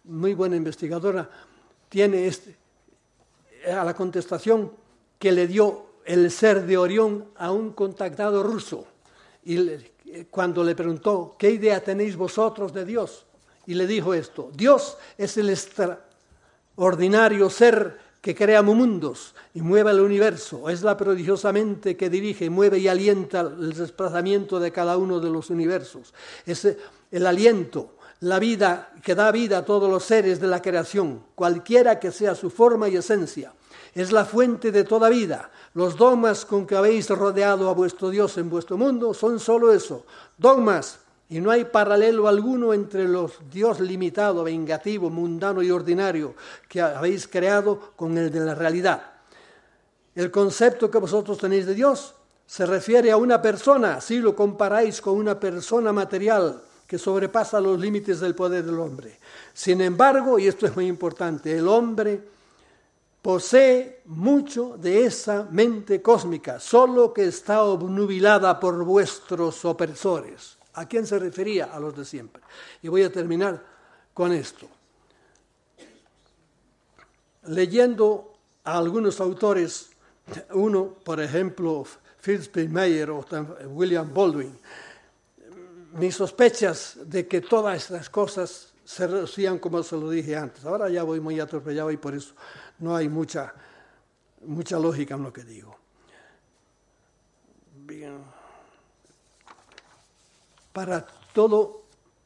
muy buena investigadora, tiene este, a la contestación que le dio el ser de Orión a un contactado ruso. Y le, cuando le preguntó, ¿qué idea tenéis vosotros de Dios? Y le dijo esto: Dios es el extraordinario ser que crea mundos y mueve el universo. Es la prodigiosamente que dirige, mueve y alienta el desplazamiento de cada uno de los universos. Es el aliento, la vida que da vida a todos los seres de la creación, cualquiera que sea su forma y esencia. Es la fuente de toda vida. Los dogmas con que habéis rodeado a vuestro Dios en vuestro mundo son solo eso, dogmas, y no hay paralelo alguno entre los Dios limitado, vengativo, mundano y ordinario que habéis creado con el de la realidad. El concepto que vosotros tenéis de Dios se refiere a una persona, si lo comparáis con una persona material que sobrepasa los límites del poder del hombre. Sin embargo, y esto es muy importante, el hombre posee mucho de esa mente cósmica, solo que está obnubilada por vuestros opresores. ¿A quién se refería? A los de siempre. Y voy a terminar con esto. Leyendo a algunos autores, uno, por ejemplo, Fritz Meyer o William Baldwin, mis sospechas de que todas estas cosas se reducían como se lo dije antes. Ahora ya voy muy atropellado y por eso no hay mucha, mucha lógica en lo que digo. Bien. Para todo,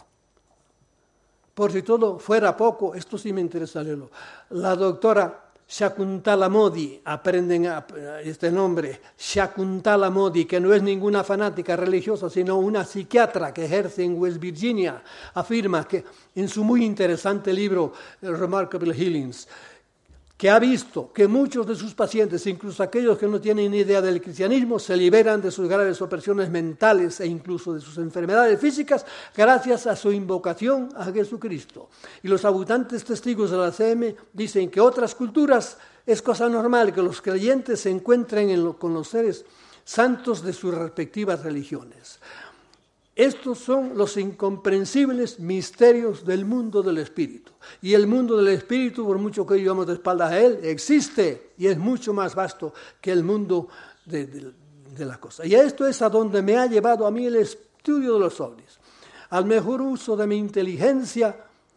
por si todo fuera poco, esto sí me interesa leerlo. La doctora Shakuntala Modi, aprenden este nombre, Shakuntala Modi, que no es ninguna fanática religiosa, sino una psiquiatra que ejerce en West Virginia, afirma que en su muy interesante libro, Remarkable Healings, que ha visto que muchos de sus pacientes, incluso aquellos que no tienen ni idea del cristianismo, se liberan de sus graves opresiones mentales e incluso de sus enfermedades físicas gracias a su invocación a Jesucristo. Y los abundantes testigos de la C M dicen que otras culturas es cosa normal que los creyentes se encuentren en lo, con los seres santos de sus respectivas religiones. Estos son los incomprensibles misterios del mundo del espíritu. Y el mundo del espíritu, por mucho que llevamos de espaldas a él, existe y es mucho más vasto que el mundo de, de, de la cosa. Y esto es a donde me ha llevado a mí el estudio de los ovnis. Al mejor uso de mi inteligencia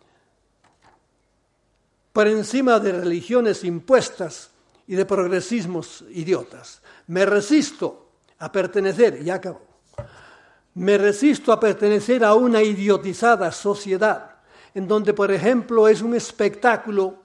por encima de religiones impuestas y de progresismos idiotas. Me resisto a pertenecer, y acabo. Me resisto a pertenecer a una idiotizada sociedad en donde, por ejemplo, es un espectáculo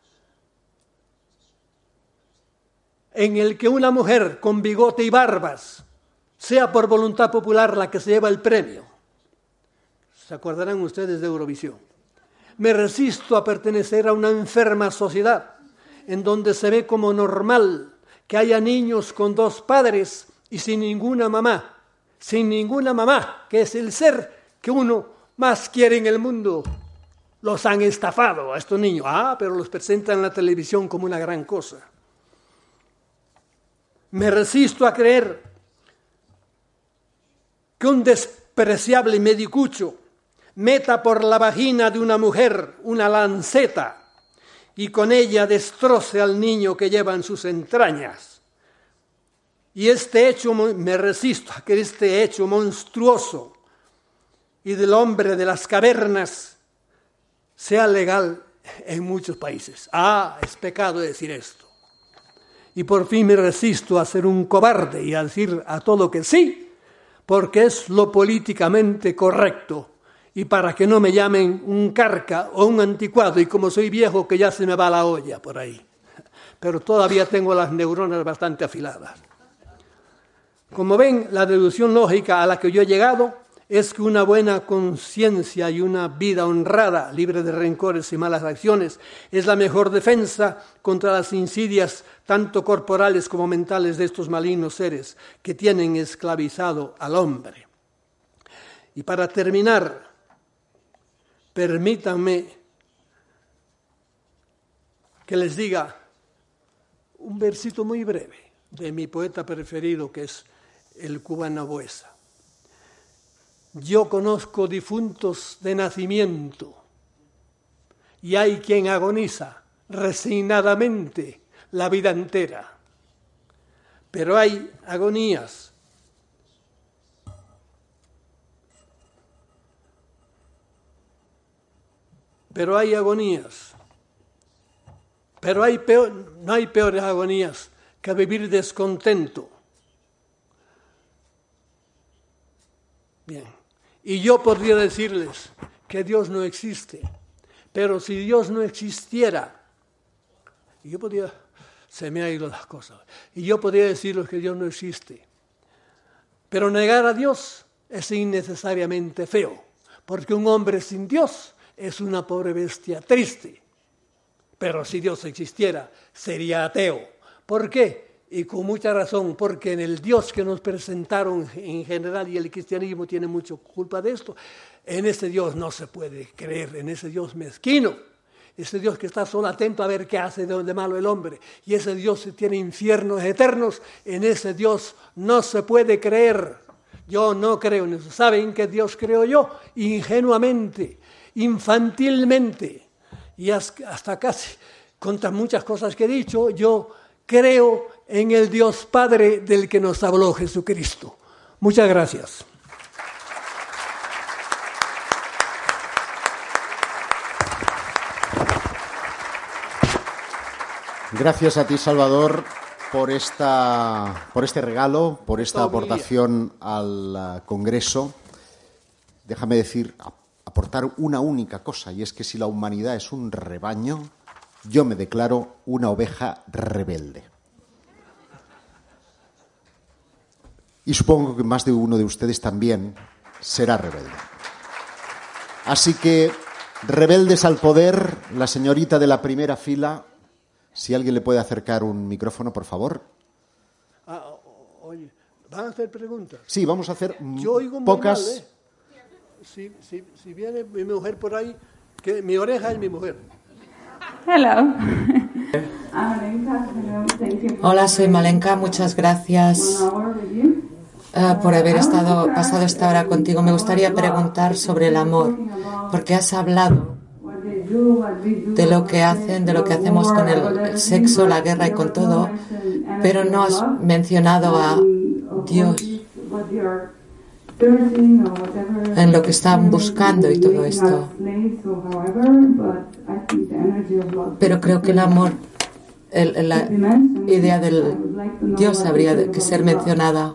en el que una mujer con bigote y barbas sea por voluntad popular la que se lleva el premio. ¿Se acordarán ustedes de Eurovisión? Me resisto a pertenecer a una enferma sociedad en donde se ve como normal que haya niños con dos padres y sin ninguna mamá. Sin ninguna mamá, que es el ser que uno más quiere en el mundo. Los han estafado a estos niños. Ah, pero los presentan en la televisión como una gran cosa. Me resisto a creer que un despreciable medicucho meta por la vagina de una mujer una lanceta y con ella destroce al niño que lleva en sus entrañas. Y este hecho, me resisto a que este hecho monstruoso y del hombre de las cavernas sea legal en muchos países. Ah, es pecado decir esto. Y por fin me resisto a ser un cobarde y a decir a todo que sí, porque es lo políticamente correcto. Y para que no me llamen un carca o un anticuado, y como soy viejo que ya se me va la olla por ahí. Pero todavía tengo las neuronas bastante afiladas. Como ven, la deducción lógica a la que yo he llegado es que una buena conciencia y una vida honrada, libre de rencores y malas acciones, es la mejor defensa contra las insidias tanto corporales como mentales de estos malignos seres que tienen esclavizado al hombre. Y para terminar, permítanme que les diga un versito muy breve de mi poeta preferido, que es el cubano Buesa. Yo conozco difuntos de nacimiento y hay quien agoniza resignadamente la vida entera. Pero hay agonías pero hay agonías pero hay peor, no hay peores agonías que vivir descontento. Bien, y yo podría decirles que Dios no existe, pero si Dios no existiera, y yo podría, se me han ido las cosas, y yo podría decirles que Dios no existe, pero negar a Dios es innecesariamente feo, porque un hombre sin Dios es una pobre bestia triste. Pero si Dios existiera, sería ateo. ¿Por qué? Y con mucha razón, porque en el Dios que nos presentaron en general, y el cristianismo tiene mucha culpa de esto, en ese Dios no se puede creer, en ese Dios mezquino, ese Dios que está solo atento a ver qué hace de malo el hombre, y ese Dios que tiene infiernos eternos, en ese Dios no se puede creer. Yo no creo en eso. ¿Saben qué Dios creo yo? Ingenuamente, infantilmente, y hasta casi, contra muchas cosas que he dicho, yo creo en el Dios Padre del que nos habló Jesucristo. Muchas gracias. Gracias a ti, Salvador, por esta, por este regalo, por esta aportación al Congreso. Déjame decir, aportar una única cosa, y es que si la humanidad es un rebaño, yo me declaro una oveja rebelde. Y supongo que más de uno de ustedes también será rebelde. Así que, rebeldes al poder, la señorita de la primera fila, si alguien le puede acercar un micrófono, por favor. Ah, oye, ¿van a hacer preguntas? Sí, vamos a hacer Yo oigo muy pocas. mal, ¿eh? Si, si, si viene mi mujer por ahí, que mi oreja es mi mujer. Hello. Hola, soy Malenka. Muchas gracias uh, por haber estado pasado esta hora contigo. Me gustaría preguntar sobre el amor, porque has hablado de lo que hacen, de lo que hacemos con el, el sexo, la guerra y con todo, pero no has mencionado a Dios en lo que están buscando y todo esto. Pero creo que el amor, el, la idea del Dios habría que ser mencionada.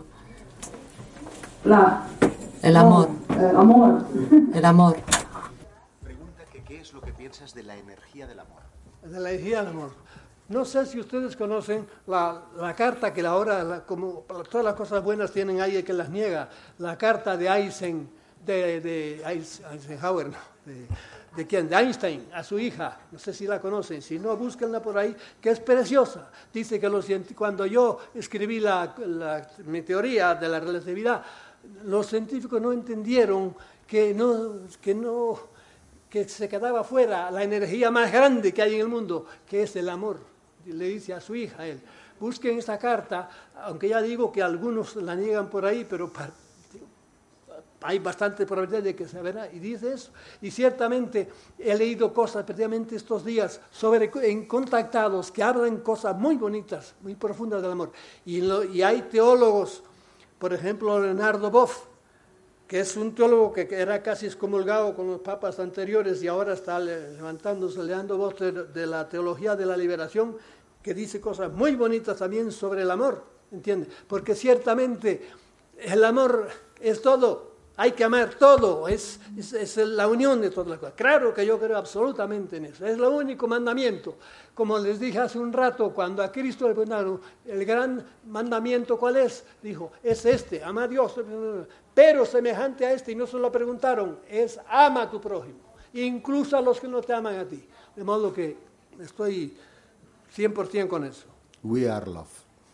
El amor. El amor. Pregunta que qué es lo que piensas de la energía del amor. De la energía del amor. No sé si ustedes conocen la, la carta que ahora, la, como todas las cosas buenas tienen alguien que las niega, la carta de Eisen, de, de Eisenhower, no, de, ¿de quién? De Einstein, a su hija, no sé si la conocen, si no, búsquenla por ahí, que es preciosa. Dice que los, cuando yo escribí la, la, mi teoría de la relatividad, los científicos no entendieron que no... Que no que se quedaba fuera la energía más grande que hay en el mundo, que es el amor. Le dice a su hija, él, busquen esta carta, aunque ya digo que algunos la niegan por ahí, pero hay bastante probabilidad de que se verá, y dice eso. Y ciertamente he leído cosas, precisamente estos días, sobre en contactados que hablan cosas muy bonitas, muy profundas del amor. Y, lo, y hay teólogos, por ejemplo, Leonardo Boff, que es un teólogo que era casi excomulgado con los papas anteriores y ahora está levantándose, leando voz de, de la teología de la liberación, que dice cosas muy bonitas también sobre el amor, ¿entiendes? Porque ciertamente el amor es todo, hay que amar todo, es, es, es la unión de todas las cosas. Claro que yo creo absolutamente en eso, es el único mandamiento. Como les dije hace un rato, cuando a Cristo le preguntaron, el gran mandamiento, ¿cuál es? Dijo, es este, ama a Dios. Pero semejante a este, y no se lo preguntaron, es ama a tu prójimo, incluso a los que no te aman a ti. De modo que estoy cien por ciento con eso. We are love.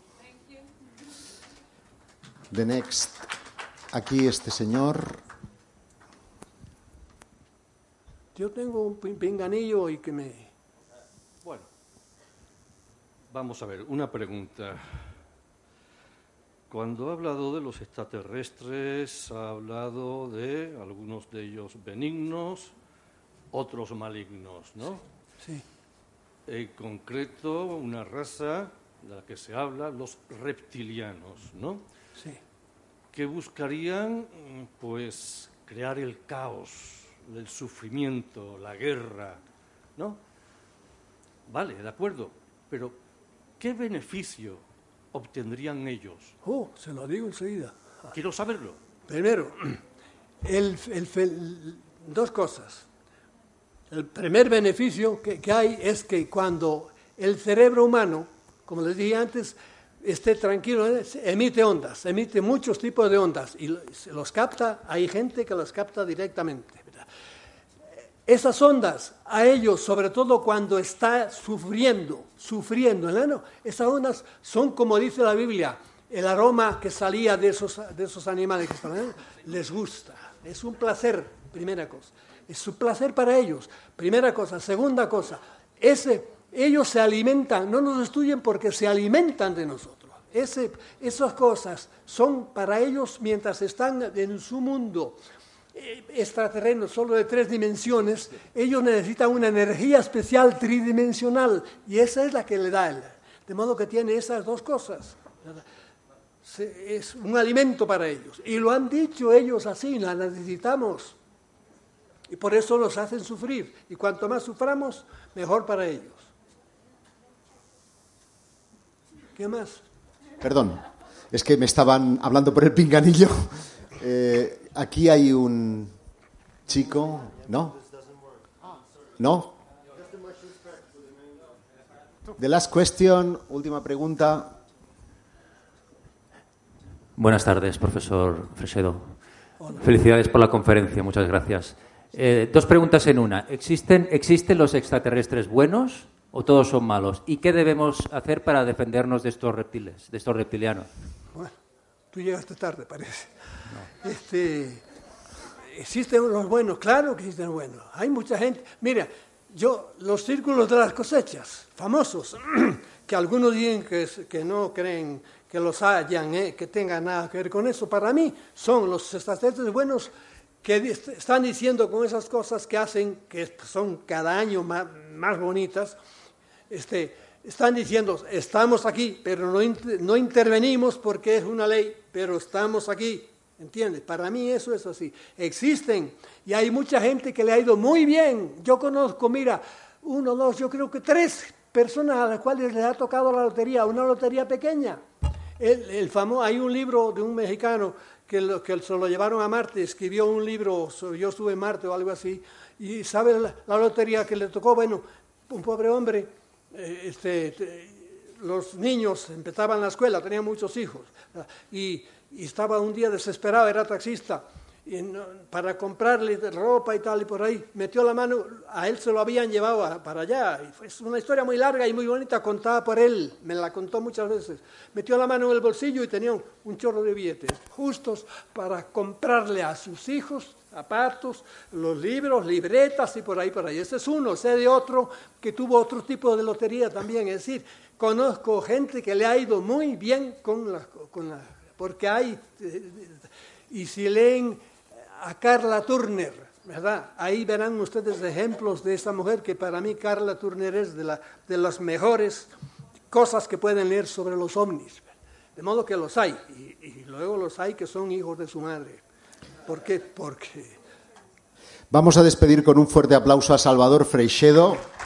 The next. Aquí este señor. Yo tengo un pinganillo y que me... Bueno, vamos a ver, una pregunta. Cuando ha hablado de los extraterrestres, ha hablado de algunos de ellos benignos otros malignos, ¿no? Sí. En concreto, una raza de la que se habla, los reptilianos, ¿no? Sí. Que buscarían, pues, crear el caos, el sufrimiento, la guerra, ¿no? Vale, de acuerdo, pero ¿qué beneficio obtendrían ellos? Oh, se lo digo enseguida. Quiero saberlo. Primero, el, el, el, dos cosas. El primer beneficio que, que hay es que cuando el cerebro humano, como les dije antes, esté tranquilo, emite ondas, emite muchos tipos de ondas y se los capta, hay gente que los capta directamente. ¿Verdad? Esas ondas, a ellos, sobre todo cuando está sufriendo, sufriendo, ¿no? Esas ondas son, como dice la Biblia, el aroma que salía de esos, de esos animales que estaban, ¿eh? Les gusta, es un placer, primera cosa. Es un placer para ellos, primera cosa. Segunda cosa, ese, ellos se alimentan, no nos destruyen porque se alimentan de nosotros. Ese, esas cosas son para ellos mientras están en su mundo eh, extraterreno, solo de tres dimensiones, ellos necesitan una energía especial tridimensional y esa es la que le da él. De modo que tiene esas dos cosas. Se, es un alimento para ellos. Y lo han dicho ellos así, la necesitamos. Y por eso los hacen sufrir. Y cuanto más suframos, mejor para ellos. ¿Qué más? Perdón, es que me estaban hablando por el pinganillo. Eh, aquí hay un chico, ¿no? ¿No? The last question, última pregunta. Buenas tardes, profesor Freixedo. Felicidades por la conferencia, muchas gracias. Eh, dos preguntas en una. ¿Existen, ¿Existen los extraterrestres buenos o todos son malos? ¿Y qué debemos hacer para defendernos de estos reptiles, de estos reptilianos? Bueno, tú llegaste tarde, parece. No. Este, ¿existen los buenos? Claro que existen los buenos. Hay mucha gente. Mira, yo, los círculos de las cosechas, famosos, que algunos dicen que, que no creen que los hayan, eh, que tengan nada que ver con eso, para mí son los extraterrestres buenos que están diciendo con esas cosas que hacen, que son cada año más, más bonitas, este, están diciendo, estamos aquí, pero no, no intervenimos porque es una ley, pero estamos aquí, ¿entiendes? Para mí eso es así. Existen, y hay mucha gente que le ha ido muy bien. Yo conozco, mira, uno, dos, yo creo que tres personas a las cuales les ha tocado la lotería, una lotería pequeña. El, el famoso, hay un libro de un mexicano que, lo, que se lo llevaron a Marte, escribió un libro sobre Yo estuve en Marte o algo así, y sabe la, la lotería que le tocó, bueno, un pobre hombre, eh, este, te, los niños empezaban la escuela, tenían muchos hijos, y, y estaba un día desesperado, era taxista, y no, para comprarle ropa y tal, y por ahí metió la mano, a él se lo habían llevado a, para allá, y fue una historia muy larga y muy bonita, contada por él, me la contó muchas veces. Metió la mano en el bolsillo y tenía un, un chorro de billetes, justos para comprarle a sus hijos zapatos, los libros, libretas y por ahí, por ahí. Ese es uno, sé de otro que tuvo otro tipo de lotería también, es decir, conozco gente que le ha ido muy bien con la, con la porque hay, y si leen a Carla Turner, ¿verdad? Ahí verán ustedes ejemplos de esa mujer que para mí Carla Turner es de, la, de las mejores cosas que pueden leer sobre los ovnis. De modo que los hay, y, y luego los hay que son hijos de su madre. ¿Por qué? Porque... Vamos a despedir con un fuerte aplauso a Salvador Freixedo.